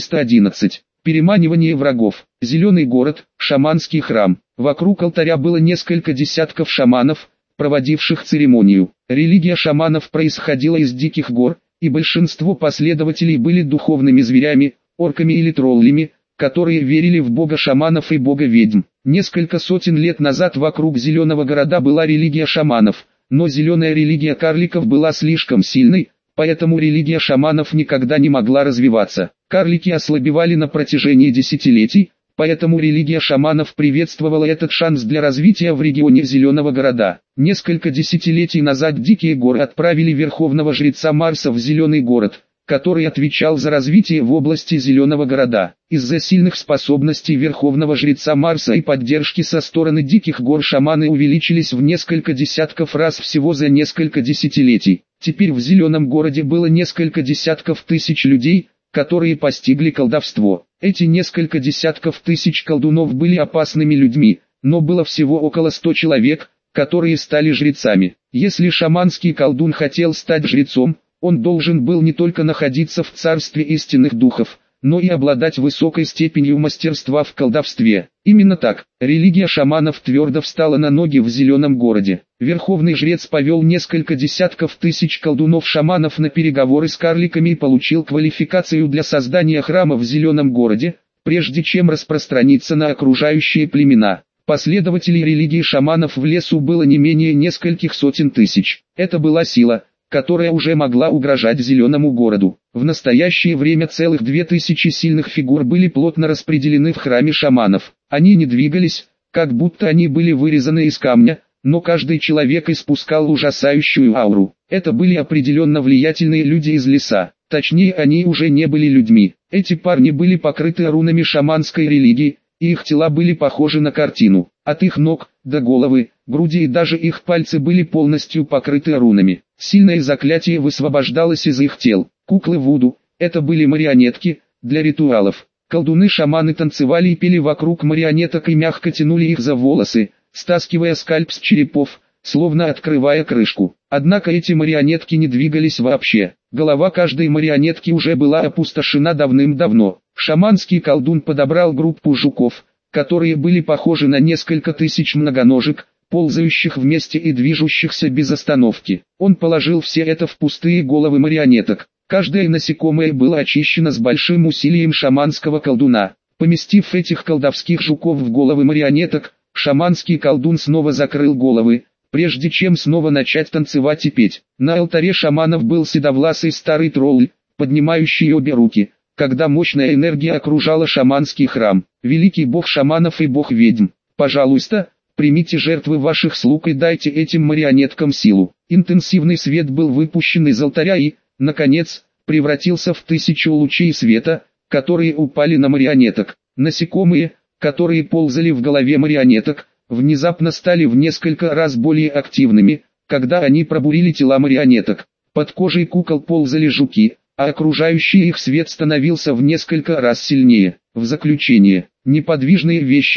411. Переманивание врагов. Зеленый город, шаманский храм. Вокруг алтаря было несколько десятков шаманов, проводивших церемонию. Религия шаманов происходила из диких гор, и большинство последователей были духовными зверями, орками или троллями, которые верили в бога шаманов и бога ведьм. Несколько сотен лет назад вокруг Зеленого города была религия шаманов, но зеленая религия карликов была слишком сильной, поэтому религия шаманов никогда не могла развиваться. Карлики ослабевали на протяжении десятилетий, поэтому религия шаманов приветствовала этот шанс для развития в регионе Зеленого города. Несколько десятилетий назад Дикие горы отправили верховного жреца Марса в Зеленый город, который отвечал за развитие в области Зеленого города. Из-за сильных способностей верховного жреца Марса и поддержки со стороны Диких гор шаманы увеличились в несколько десятков раз всего за несколько десятилетий. Теперь в Зеленом городе было несколько десятков тысяч людей, которые постигли колдовство. Эти несколько десятков тысяч колдунов были опасными людьми, но было всего около 100 человек, которые стали жрецами. Если шаманский колдун хотел стать жрецом, он должен был не только находиться в царстве истинных духов, но и обладать высокой степенью мастерства в колдовстве. Именно так, религия шаманов твердо встала на ноги в Зеленом городе. Верховный жрец повел несколько десятков тысяч колдунов-шаманов на переговоры с карликами и получил квалификацию для создания храма в Зеленом городе, прежде чем распространиться на окружающие племена. Последователей религии шаманов в лесу было не менее нескольких сотен тысяч. Это была сила, которая уже могла угрожать Зеленому городу. В настоящее время целых 2000 сильных фигур были плотно распределены в храме шаманов. Они не двигались, как будто они были вырезаны из камня, но каждый человек испускал ужасающую ауру. Это были определенно влиятельные люди из леса. Точнее, они уже не были людьми. Эти парни были покрыты рунами шаманской религии, и их тела были похожи на картину. От их ног до головы, груди и даже их пальцы были полностью покрыты рунами. Сильное заклятие высвобождалось из их тел. Куклы Вуду – это были марионетки для ритуалов. Колдуны-шаманы танцевали и пели вокруг марионеток и мягко тянули их за волосы, стаскивая скальп с черепов, словно открывая крышку. Однако эти марионетки не двигались вообще. Голова каждой марионетки уже была опустошена давным-давно. Шаманский колдун подобрал группу жуков, которые были похожи на несколько тысяч многоножек, ползающих вместе и движущихся без остановки. Он положил все это в пустые головы марионеток. Каждое насекомое было очищено с большим усилием шаманского колдуна. Поместив этих колдовских жуков в головы марионеток, шаманский колдун снова закрыл головы, прежде чем снова начать танцевать и петь. На алтаре шаманов был седовласый старый тролль, поднимающий обе руки, когда мощная энергия окружала шаманский храм. Великий бог шаманов и бог ведьм, пожалуйста, примите жертвы ваших слуг и дайте этим марионеткам силу. Интенсивный свет был выпущен из алтаря и, наконец, превратился в 1000 лучей света, которые упали на марионеток. Насекомые, которые ползали в голове марионеток, внезапно стали в несколько раз более активными, когда они пробурили тела марионеток. Под кожей кукол ползали жуки, а окружающий их свет становился в несколько раз сильнее. В заключение, неподвижные вещи,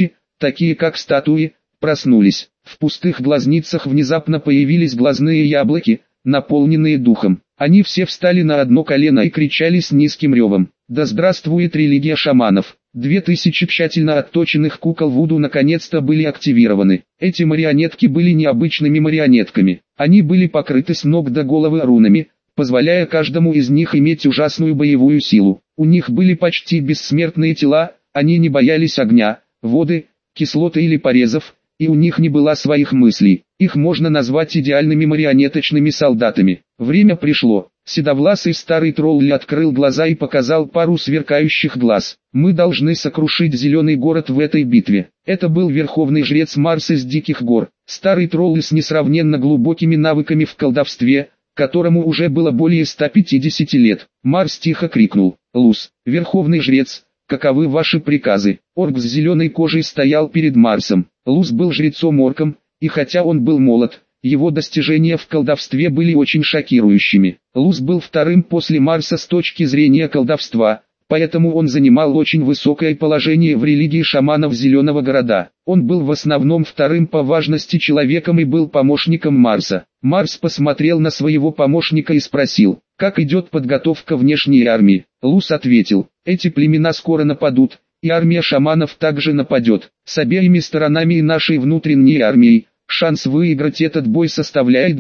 такие как статуи, проснулись. В пустых глазницах внезапно появились глазные яблоки, наполненные духом. Они все встали на одно колено и кричали с низким ревом: «Да здравствует религия шаманов!» 2000 тщательно отточенных кукол Вуду наконец-то были активированы. Эти марионетки были необычными марионетками. Они были покрыты с ног до головы рунами, позволяя каждому из них иметь ужасную боевую силу. У них были почти бессмертные тела, они не боялись огня, воды, кислоты или порезов, и у них не было своих мыслей. Их можно назвать идеальными марионеточными солдатами. Время пришло. Седовласый старый тролль открыл глаза и показал пару сверкающих глаз. «Мы должны сокрушить Зеленый город в этой битве». Это был верховный жрец Марс из Диких гор. Старый тролль с несравненно глубокими навыками в колдовстве, которому уже было более 150 лет. Марс тихо крикнул: «Лус, верховный жрец, каковы ваши приказы?» Орк с зеленой кожей стоял перед Марсом. Лус был жрецом-орком, и хотя он был молод, его достижения в колдовстве были очень шокирующими. Лус был вторым после Марса с точки зрения колдовства, поэтому он занимал очень высокое положение в религии шаманов Зеленого города. Он был в основном вторым по важности человеком и был помощником Марса. Марс посмотрел на своего помощника и спросил: «Как идет подготовка внешней армии?» Лус ответил: «Эти племена скоро нападут, и армия шаманов также нападет. С обеими сторонами и нашей внутренней армией шанс выиграть этот бой составляет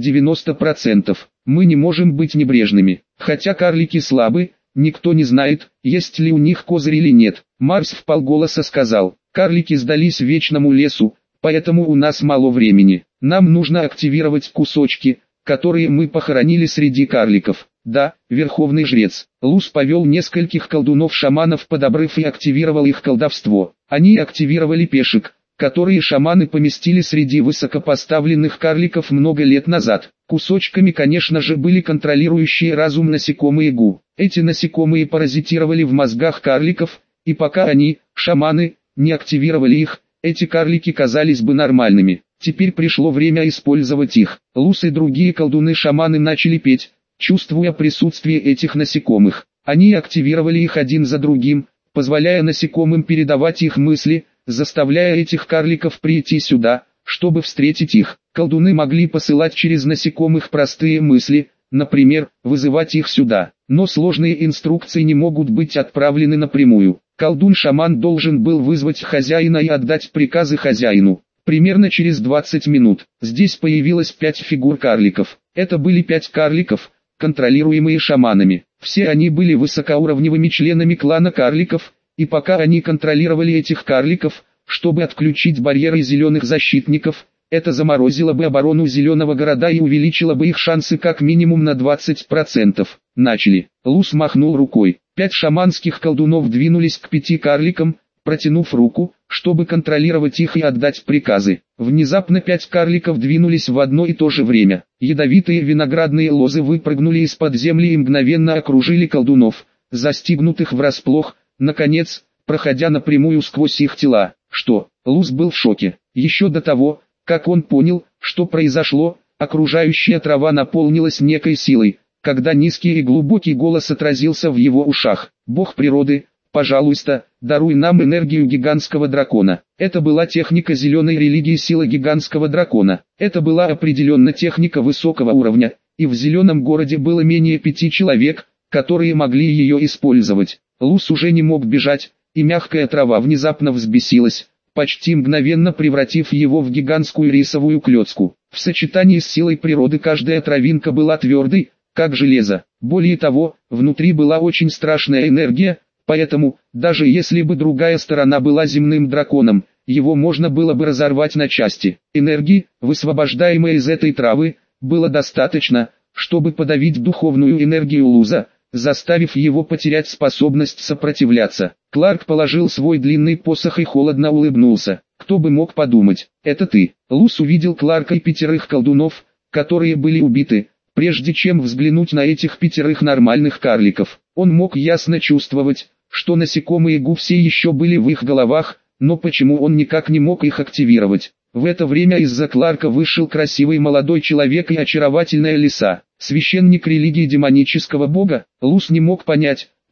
90%. Мы не можем быть небрежными. Хотя карлики слабы, никто не знает, есть ли у них козырь или нет». Марс вполголоса сказал: «Карлики сдались вечному лесу, поэтому у нас мало времени. Нам нужно активировать кусочки, которые мы похоронили среди карликов». «Да, верховный жрец». Лус повел нескольких колдунов-шаманов под обрыв и активировал их колдовство. Они активировали пешек, которые шаманы поместили среди высокопоставленных карликов много лет назад. Кусочками, конечно же, были контролирующие разум насекомые Гу. Эти насекомые паразитировали в мозгах карликов, и пока они, шаманы, не активировали их, эти карлики казались бы нормальными. Теперь пришло время использовать их. Лус и другие колдуны-шаманы начали петь, чувствуя присутствие этих насекомых. Они активировали их один за другим, позволяя насекомым передавать их мысли, заставляя этих карликов прийти сюда, чтобы встретить их. Колдуны могли посылать через насекомых простые мысли, например, вызывать их сюда. Но сложные инструкции не могут быть отправлены напрямую. Колдун-шаман должен был вызвать хозяина и отдать приказы хозяину. Примерно через 20 минут здесь появилось 5 фигур карликов. Это были 5 карликов, контролируемые шаманами. Все они были высокоуровневыми членами клана карликов, и пока они контролировали этих карликов, чтобы отключить барьеры зеленых защитников, это заморозило бы оборону Зеленого города и увеличило бы их шансы как минимум на 20%. Начали. Лус махнул рукой. 5 шаманских колдунов двинулись к 5 карликам, протянув руку, чтобы контролировать их и отдать приказы. Внезапно 5 карликов двинулись в одно и то же время. Ядовитые виноградные лозы выпрыгнули из-под земли и мгновенно окружили колдунов, застигнутых врасплох, наконец, проходя напрямую сквозь их тела. Что? Лус был в шоке. Еще до того, как он понял, что произошло, окружающая трава наполнилась некой силой, когда низкий и глубокий голос отразился в его ушах. «Бог природы, пожалуйста, даруй нам энергию гигантского дракона». Это была техника зеленой религии силы гигантского дракона. Это была определенно техника высокого уровня, и в зеленом городе было менее 5 человек, которые могли ее использовать. Лус уже не мог бежать, и мягкая трава внезапно взбесилась, почти мгновенно превратив его в гигантскую рисовую клетку. В сочетании с силой природы каждая травинка была твердой, как железо. Более того, внутри была очень страшная энергия, поэтому, даже если бы другая сторона была земным драконом, его можно было бы разорвать на части. Энергии, высвобождаемой из этой травы, было достаточно, чтобы подавить духовную энергию Луза, заставив его потерять способность сопротивляться. Кларк положил свой длинный посох и холодно улыбнулся. «Кто бы мог подумать, это ты». Лус увидел Кларка и 5 колдунов, которые были убиты, прежде чем взглянуть на этих 5 нормальных карликов. Он мог ясно чувствовать, что насекомые Гу все еще были в их головах, но почему он никак не мог их активировать. В это время из-за Кларка вышел красивый молодой человек и очаровательная лиса. Священник религии демонического бога. Лус не мог понять,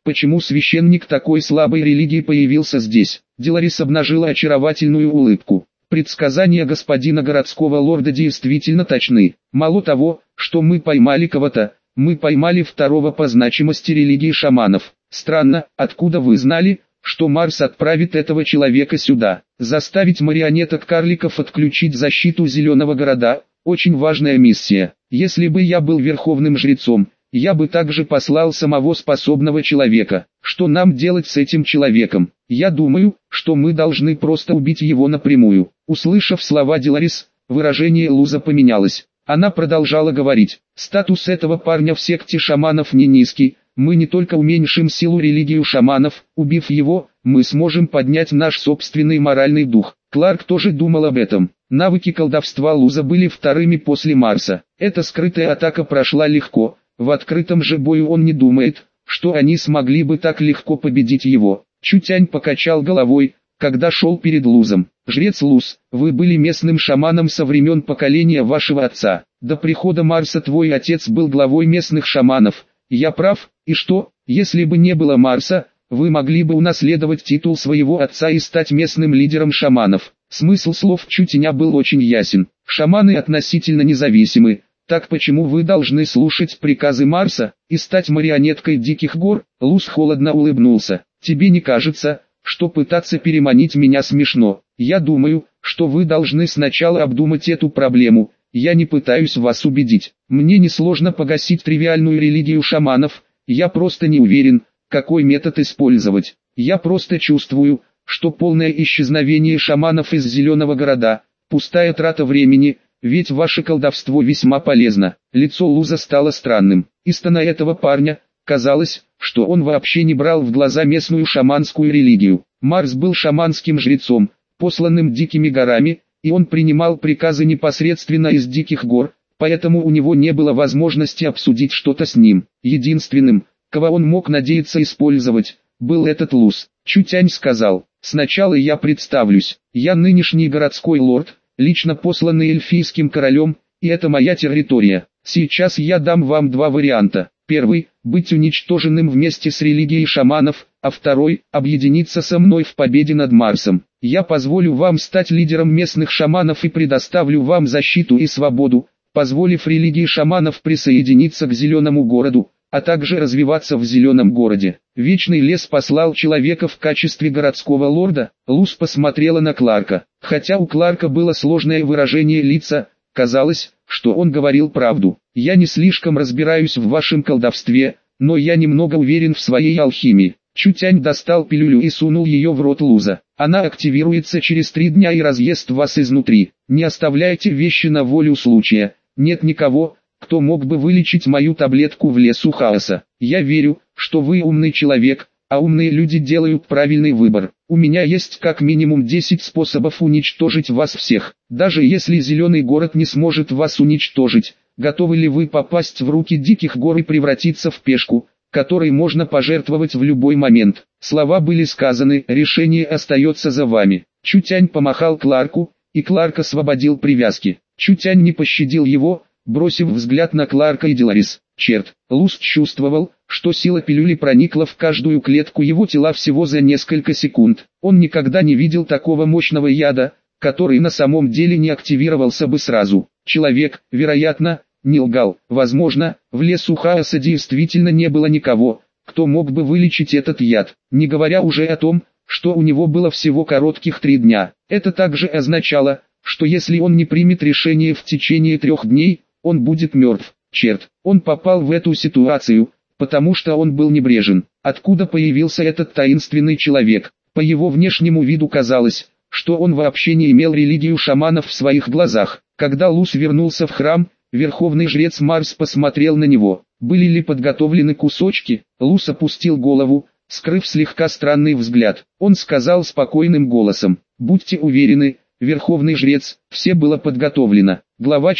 Почему священник такой слабой религии появился здесь? Деларис обнажила очаровательную улыбку. Предсказания господина городского лорда действительно точны. Мало того, что мы поймали кого-то, мы поймали второго по значимости религии шаманов. Странно, откуда вы знали, что Марс отправит этого человека сюда? Заставить марионеток-карликов отключить защиту Зеленого города – очень важная миссия. Если бы я был верховным жрецом, я бы также послал самого способного человека. Что нам делать с этим человеком? Я думаю, что мы должны просто убить его напрямую. Услышав слова Деларис, выражение Луза поменялось. Она продолжала говорить: статус этого парня в секте шаманов не низкий. Мы не только уменьшим силу религию шаманов, убив его, мы сможем поднять наш собственный моральный дух. Кларк тоже думал об этом. Навыки колдовства Луза были вторыми после Марса. Эта скрытая атака прошла легко. В открытом же бою он не думает, что они смогли бы так легко победить его. Чутянь покачал головой, когда шел перед Лузом. «Жрец Луз, вы были местным шаманом со времен поколения вашего отца. До прихода Марса твой отец был главой местных шаманов. Я прав? И что, если бы не было Марса, вы могли бы унаследовать титул своего отца и стать местным лидером шаманов?» Смысл слов Чутяня был очень ясен. Шаманы относительно независимы. Так почему вы должны слушать приказы Марса и стать марионеткой диких гор? Луз холодно улыбнулся. Тебе не кажется, что пытаться переманить меня смешно? Я думаю, что вы должны сначала обдумать эту проблему. Я не пытаюсь вас убедить. Мне несложно погасить тривиальную религию шаманов. Я просто не уверен, какой метод использовать. Я просто чувствую, что полное исчезновение шаманов из Зеленого города – пустая трата времени. Ведь ваше колдовство весьма полезно. Лицо Луза стало странным. Истина этого парня, казалось, что он вообще не брал в глаза местную шаманскую религию. Марс был шаманским жрецом, посланным дикими горами, и он принимал приказы непосредственно из диких гор, поэтому у него не было возможности обсудить что-то с ним. Единственным, кого он мог надеяться использовать, был этот Луз. Чутянь сказал: «Сначала я представлюсь. Я нынешний городской лорд, лично посланный эльфийским королем, и это моя территория. Сейчас я дам вам два варианта. Первый – быть уничтоженным вместе с религией шаманов, а второй – объединиться со мной в победе над Марсом. Я позволю вам стать лидером местных шаманов и предоставлю вам защиту и свободу, позволив религии шаманов присоединиться к Зеленому городу, а также развиваться в Зеленом городе». Вечный лес послал человека в качестве городского лорда. Луз посмотрела на Кларка. Хотя у Кларка было сложное выражение лица, казалось, что он говорил правду. «Я не слишком разбираюсь в вашем колдовстве, но я немного уверен в своей алхимии». Чутянь достал пилюлю и сунул ее в рот Луза. «Она активируется через 3 дня и разъест вас изнутри. Не оставляйте вещи на волю случая. Нет никого, кто мог бы вылечить мою таблетку в лесу хаоса. Я верю, что вы умный человек, а умные люди делают правильный выбор. У меня есть как минимум 10 способов уничтожить вас всех. Даже если Зеленый город не сможет вас уничтожить, готовы ли вы попасть в руки диких гор и превратиться в пешку, которой можно пожертвовать в любой момент?» Слова были сказаны, решение остается за вами. Чутянь помахал Кларку, и Кларк освободил привязки. Чутянь не пощадил его, бросив взгляд на Кларка и Деларис. Черт, Луз чувствовал, что сила пилюли проникла в каждую клетку его тела всего за несколько секунд. Он никогда не видел такого мощного яда, который на самом деле не активировался бы сразу. Человек, вероятно, не лгал. Возможно, в лесу хаоса действительно не было никого, кто мог бы вылечить этот яд, не говоря уже о том, что у него было всего коротких 3 дня. Это также означало, что если он не примет решение в течение 3 дней, он будет мертв. Черт, он попал в эту ситуацию, потому что он был небрежен. Откуда появился этот таинственный человек? По его внешнему виду казалось, что он вообще не имел религию шаманов в своих глазах. Когда Луз вернулся в храм, верховный жрец Марс посмотрел на него. Были ли подготовлены кусочки? Луз опустил голову, скрыв слегка странный взгляд. Он сказал спокойным голосом: «Будьте уверены, верховный жрец, все было подготовлено». Глава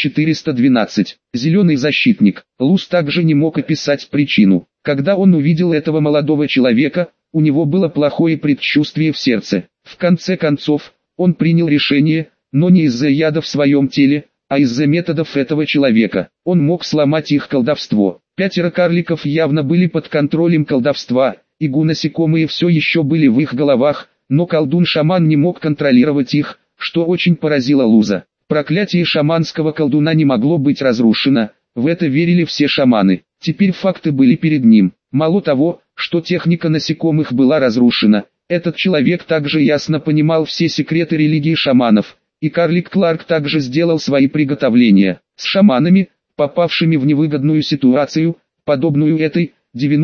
412. Зеленый защитник. Луз также не мог описать причину. Когда он увидел этого молодого человека, у него было плохое предчувствие в сердце. В конце концов, он принял решение, но не из-за яда в своем теле, а из-за методов этого человека. Он мог сломать их колдовство. 5 карликов явно были под контролем колдовства, и насекомые все еще были в их головах, но колдун-шаман не мог контролировать их, что очень поразило Луза. Проклятие шаманского колдуна не могло быть разрушено, в это верили все шаманы. Теперь факты были перед ним. Мало того, что техника насекомых была разрушена, этот человек также ясно понимал все секреты религии шаманов, и карлик Кларк также сделал свои приготовления. С шаманами, попавшими в невыгодную ситуацию, подобную этой,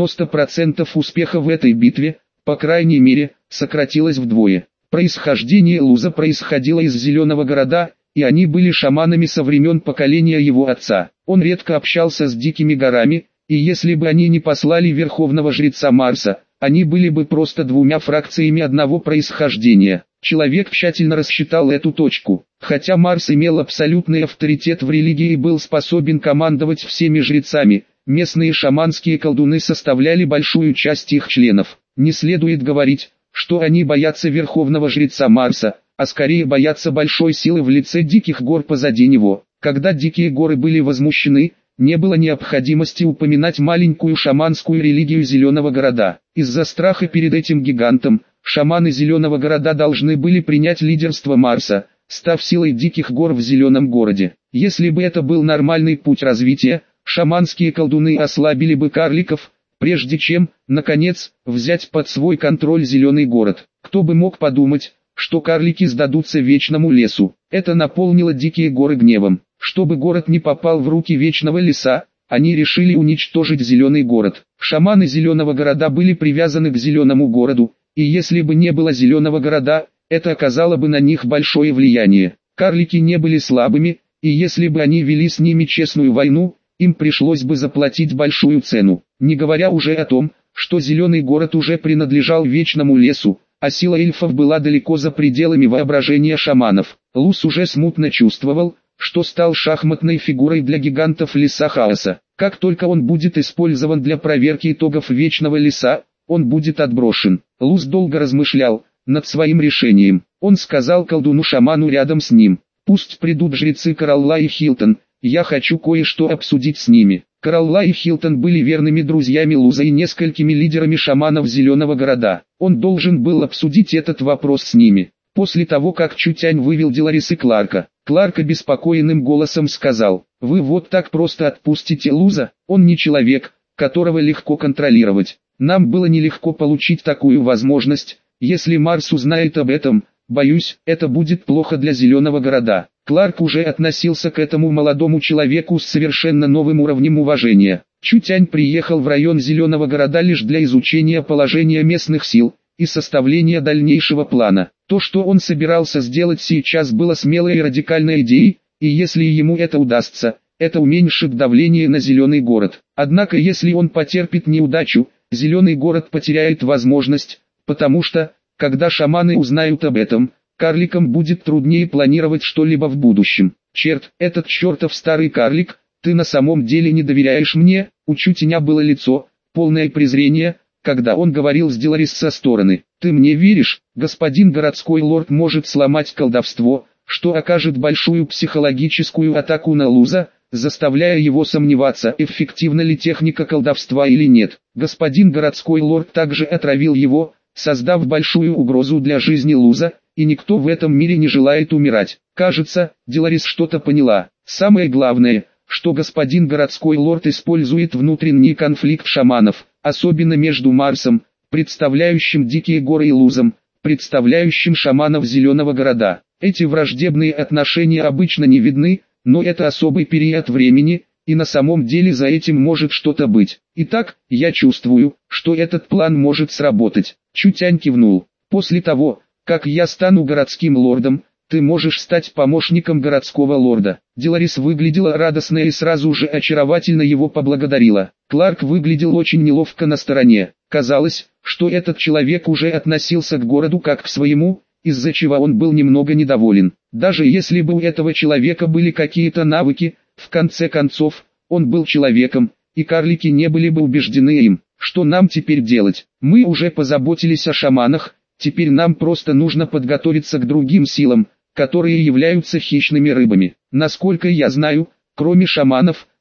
90% успеха в этой битве, по крайней мере, сократилось вдвое. Происхождение Луза происходило из Зеленого города, и они были шаманами со времен поколения его отца. Он редко общался с дикими горами, и если бы они не послали верховного жреца Марса, они были бы просто двумя фракциями одного происхождения. Человек тщательно рассчитал эту точку. Хотя Марс имел абсолютный авторитет в религии и был способен командовать всеми жрецами, местные шаманские колдуны составляли большую часть их членов. Не следует говорить, что они боятся верховного жреца Марса, а скорее боятся большой силы в лице диких гор позади него. Когда дикие горы были возмущены, не было необходимости упоминать маленькую шаманскую религию Зеленого города. Из-за страха перед этим гигантом, шаманы Зеленого города должны были принять лидерство Марса, став силой диких гор в Зеленом городе. Если бы это был нормальный путь развития, шаманские колдуны ослабили бы карликов, прежде чем, наконец, взять под свой контроль Зеленый город. Кто бы мог подумать, что карлики сдадутся Вечному лесу. Это наполнило дикие горы гневом. Чтобы город не попал в руки Вечного леса, они решили уничтожить Зеленый город. Шаманы Зеленого города были привязаны к Зеленому городу, и если бы не было Зеленого города, это оказало бы на них большое влияние. Карлики не были слабыми, и если бы они вели с ними честную войну, им пришлось бы заплатить большую цену. Не говоря уже о том, что Зеленый город уже принадлежал Вечному лесу, а сила эльфов была далеко за пределами воображения шаманов. Луз уже смутно чувствовал, что стал шахматной фигурой для гигантов леса хаоса. Как только он будет использован для проверки итогов Вечного леса, он будет отброшен. Луз долго размышлял над своим решением. Он сказал колдуну-шаману рядом с ним: «Пусть придут жрецы Коралла и Хилтон, я хочу кое-что обсудить с ними». Коралла и Хилтон были верными друзьями Луза и несколькими лидерами шаманов Зеленого города. Он должен был обсудить этот вопрос с ними. После того, как Чутянь вывел Деларис и Кларка, Кларк обеспокоенным голосом сказал: «Вы вот так просто отпустите Луза? Он не человек, которого легко контролировать. Нам было нелегко получить такую возможность. Если Марс узнает об этом, боюсь, это будет плохо для Зеленого города». Кларк уже относился к этому молодому человеку с совершенно новым уровнем уважения. Чутянь приехал в район Зеленого города лишь для изучения положения местных сил и составления дальнейшего плана. То, что он собирался сделать сейчас, было смелой и радикальной идеей, и если ему это удастся, это уменьшит давление на Зеленый город. Однако если он потерпит неудачу, Зеленый город потеряет возможность, потому что, когда шаманы узнают об этом, карликам будет труднее планировать что-либо в будущем. «Черт, этот чертов старый карлик, ты на самом деле не доверяешь мне?» У Чутяня было лицо, полное презрения, когда он говорил с Деларис со стороны. «Ты мне веришь? Господин городской лорд может сломать колдовство, что окажет большую психологическую атаку на Луза, заставляя его сомневаться, эффективна ли техника колдовства или нет. Господин городской лорд также отравил его, создав большую угрозу для жизни Луза, и никто в этом мире не желает умирать». Кажется, Деларис что-то поняла. Самое главное, что господин городской лорд использует внутренний конфликт шаманов, особенно между Марсом, представляющим дикие горы, и Лузом, представляющим шаманов Зеленого города. Эти враждебные отношения обычно не видны, но это особый период времени, и на самом деле за этим может что-то быть. Итак, я чувствую, что этот план может сработать. Чутянь кивнул. После того, как я стану городским лордом, ты можешь стать помощником городского лорда. Деларис выглядела радостно и сразу же очаровательно его поблагодарила. Кларк выглядел очень неловко на стороне. Казалось, что этот человек уже относился к городу как к своему, из-за чего он был немного недоволен. Даже если бы у этого человека были какие-то навыки, в конце концов, он был человеком, и карлики не были бы убеждены им. Что нам теперь делать? Мы уже позаботились о шаманах, теперь нам просто нужно подготовиться к другим силам, которые являются хищными рыбами. Насколько я знаю, кроме шаманов,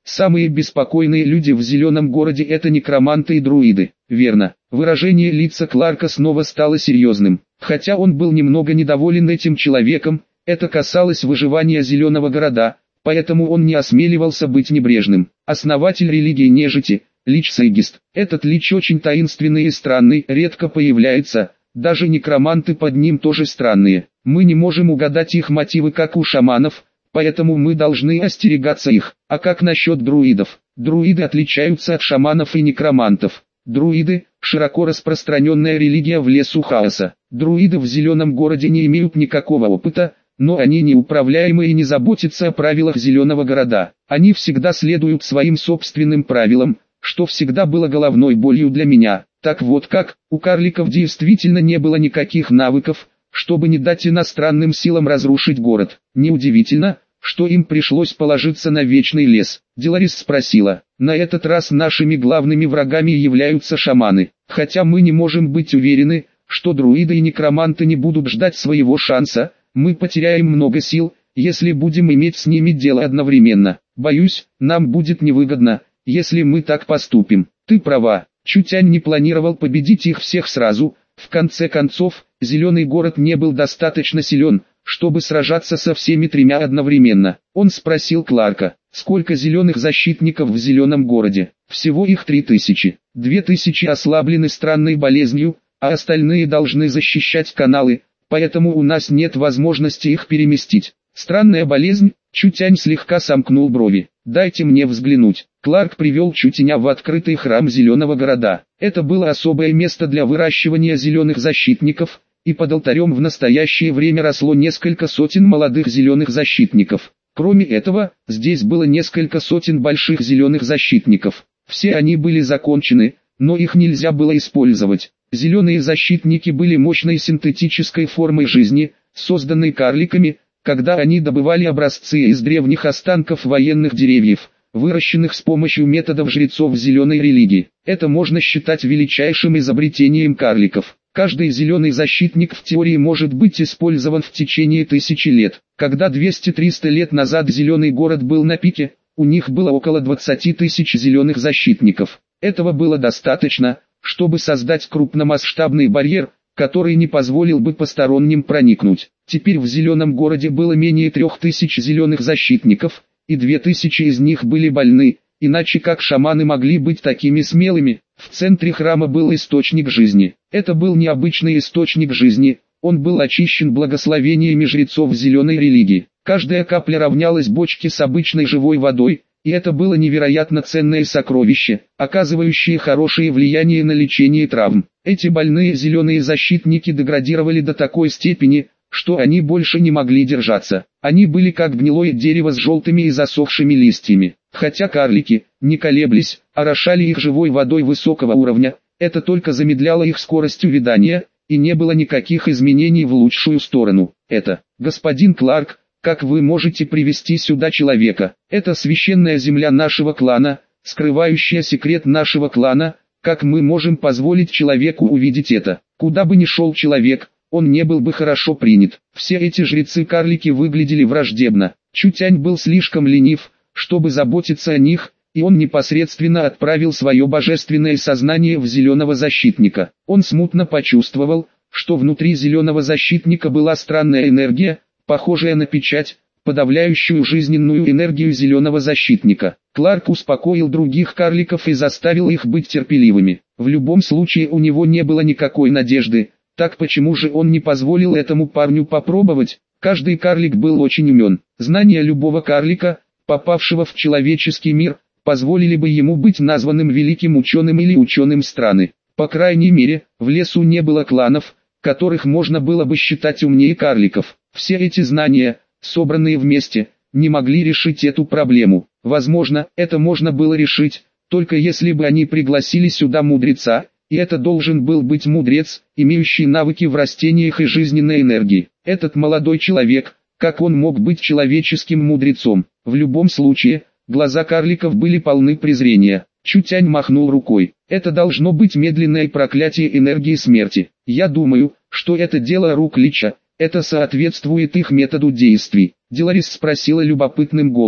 Самые беспокойные люди в Зеленом городе — это некроманты и друиды. Верно. Выражение лица Кларка снова стало серьезным. Хотя он был немного недоволен этим человеком, это касалось выживания Зеленого города, поэтому он не осмеливался быть небрежным. Основатель религии нежити, Лич Сейгист. Этот лич очень таинственный и странный, редко появляется, даже некроманты под ним тоже странные. Мы не можем угадать их мотивы как у шаманов, поэтому мы должны остерегаться их. А как насчет друидов? Друиды отличаются от шаманов и некромантов. Друиды – широко распространенная религия в лесу хаоса. Друиды в Зеленом городе не имеют никакого опыта, но они неуправляемы и не заботятся о правилах Зеленого города. Они всегда следуют своим собственным правилам, что всегда было головной болью для меня. Так вот как, у карликов действительно не было никаких навыков, чтобы не дать иностранным силам разрушить город. Неудивительно, что им пришлось положиться на вечный лес. Деларис спросила: на этот раз нашими главными врагами являются шаманы. Хотя мы не можем быть уверены, что друиды и некроманты не будут ждать своего шанса, мы потеряем много сил, если будем иметь с ними дело одновременно. Боюсь, нам будет невыгодно, если мы так поступим. Ты права, Чутянь не планировал победить их всех сразу. В конце концов, Зеленый город не был достаточно силен, чтобы сражаться со всеми тремя одновременно. Он спросил Кларка, сколько зеленых защитников в Зеленом городе. Всего их 3000. 2000 ослаблены странной болезнью, а остальные должны защищать каналы, поэтому у нас нет возможности их переместить. Странная болезнь? Чутянь слегка сомкнул брови. Дайте мне взглянуть. Кларк привел Чутяня в открытый храм Зеленого города. Это было особое место для выращивания зеленых защитников, и под алтарем в настоящее время росло несколько сотен молодых зеленых защитников. Кроме этого, здесь было несколько сотен больших зеленых защитников. Все они были закончены, но их нельзя было использовать. Зеленые защитники были мощной синтетической формой жизни, созданной карликами, когда они добывали образцы из древних останков военных деревьев, выращенных с помощью методов жрецов зеленой религии. Это можно считать величайшим изобретением карликов. Каждый зеленый защитник в теории может быть использован в течение 1000 лет. Когда 200-300 лет назад Зеленый город был на пике, у них было около 20 тысяч зеленых защитников. Этого было достаточно, чтобы создать крупномасштабный барьер, который не позволил бы посторонним проникнуть. Теперь в Зеленом городе было менее 3000 зеленых защитников, и 2000 из них были больны, иначе как шаманы могли быть такими смелыми? В центре храма был источник жизни. Это был необычный источник жизни, он был очищен благословениями жрецов зеленой религии. Каждая капля равнялась бочке с обычной живой водой, и это было невероятно ценное сокровище, оказывающее хорошее влияние на лечение травм. Эти больные зеленые защитники деградировали до такой степени, что они больше не могли держаться. Они были как гнилое дерево с желтыми и засохшими листьями. Хотя карлики, не колеблясь, орошали их живой водой высокого уровня, это только замедляло их скорость увядания, и не было никаких изменений в лучшую сторону. Это, господин Кларк, как вы можете привести сюда человека? Это священная земля нашего клана, скрывающая секрет нашего клана. Как мы можем позволить человеку увидеть это? Куда бы ни шел человек, он не был бы хорошо принят. Все эти жрецы-карлики выглядели враждебно. Чутянь был слишком ленив, чтобы заботиться о них, и он непосредственно отправил свое божественное сознание в зеленого защитника. Он смутно почувствовал, что внутри зеленого защитника была странная энергия, похожая на печать, подавляющую жизненную энергию зеленого защитника. Кларк успокоил других карликов и заставил их быть терпеливыми. В любом случае у него не было никакой надежды, так почему же он не позволил этому парню попробовать? Каждый карлик был очень умен. Знания любого карлика, попавшего в человеческий мир, позволили бы ему быть названным великим ученым или ученым страны. По крайней мере, в лесу не было кланов, которых можно было бы считать умнее карликов. Все эти знания, собранные вместе, не могли решить эту проблему. Возможно, это можно было решить, только если бы они пригласили сюда мудреца, и это должен был быть мудрец, имеющий навыки в растениях и жизненной энергии. Этот молодой человек, как он мог быть человеческим мудрецом? В любом случае, глаза карликов были полны презрения. Чутянь махнул рукой. Это должно быть медленное проклятие энергии смерти. Я думаю, что это дело рук Лича. Это соответствует их методу действий. Деларис спросила любопытным голосом.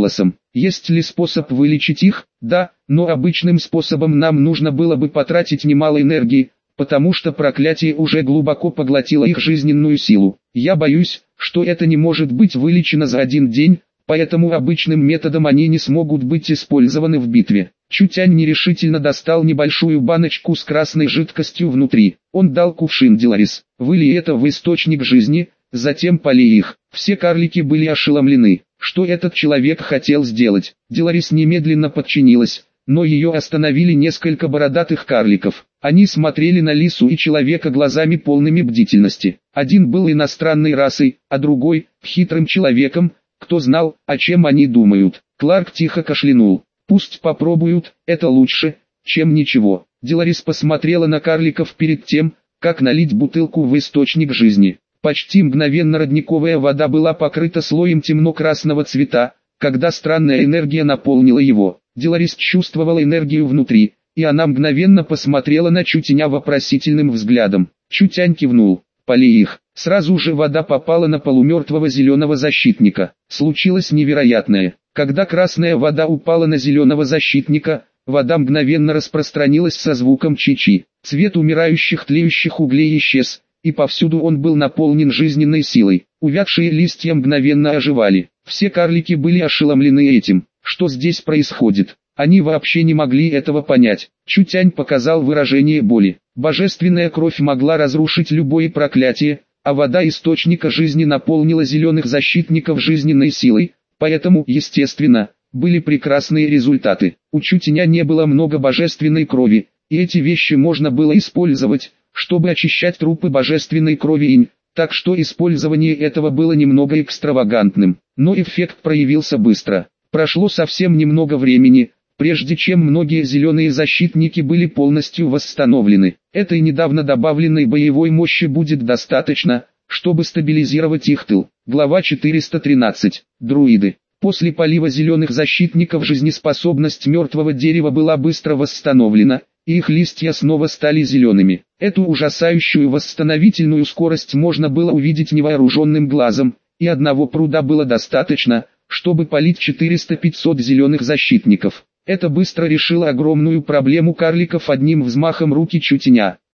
Есть ли способ вылечить их? Да, но обычным способом нам нужно было бы потратить немало энергии, потому что проклятие уже глубоко поглотило их жизненную силу. Я боюсь, что это не может быть вылечено за один день, поэтому обычным методом они не смогут быть использованы в битве. Чутянь нерешительно достал небольшую баночку с красной жидкостью внутри. Он дал кувшин Деларис. Выли это в источник жизни, затем полей их. Все карлики были ошеломлены. Что этот человек хотел сделать? Деларис немедленно подчинилась, но ее остановили несколько бородатых карликов. Они смотрели на лису и человека глазами полными бдительности. Один был иностранной расой, а другой – хитрым человеком, кто знал, о чем они думают. Кларк тихо кашлянул. «Пусть попробуют, это лучше, чем ничего». Деларис посмотрела на карликов перед тем, как налить бутылку в источник жизни. Почти мгновенно родниковая вода была покрыта слоем темно-красного цвета, когда странная энергия наполнила его. Деларис чувствовала энергию внутри, и она мгновенно посмотрела на Чутяня вопросительным взглядом. Чутянь кивнул. «Полей их». Сразу же вода попала на полумертвого зеленого защитника. Случилось невероятное. Когда красная вода упала на зеленого защитника, вода мгновенно распространилась со звуком чи-чи. Цвет умирающих тлеющих углей исчез, и повсюду он был наполнен жизненной силой. Увядшие листья мгновенно оживали. Все карлики были ошеломлены этим. Что здесь происходит? Они вообще не могли этого понять. Чутянь показал выражение боли. Божественная кровь могла разрушить любое проклятие, а вода источника жизни наполнила зеленых защитников жизненной силой, поэтому, естественно, были прекрасные результаты. У Чутяня не было много божественной крови, и эти вещи можно было использовать, чтобы очищать трупы божественной крови инь, так что использование этого было немного экстравагантным. Но эффект проявился быстро. Прошло совсем немного времени, прежде чем многие зеленые защитники были полностью восстановлены. Этой недавно добавленной боевой мощи будет достаточно, чтобы стабилизировать их тыл. Глава 413. Друиды. После полива зеленых защитников жизнеспособность мертвого дерева была быстро восстановлена, и их листья снова стали зелеными. Эту ужасающую восстановительную скорость можно было увидеть невооруженным глазом, и одного пруда было достаточно, чтобы полить 400-500 зеленых защитников. Это быстро решило огромную проблему карликов одним взмахом руки Чутяня.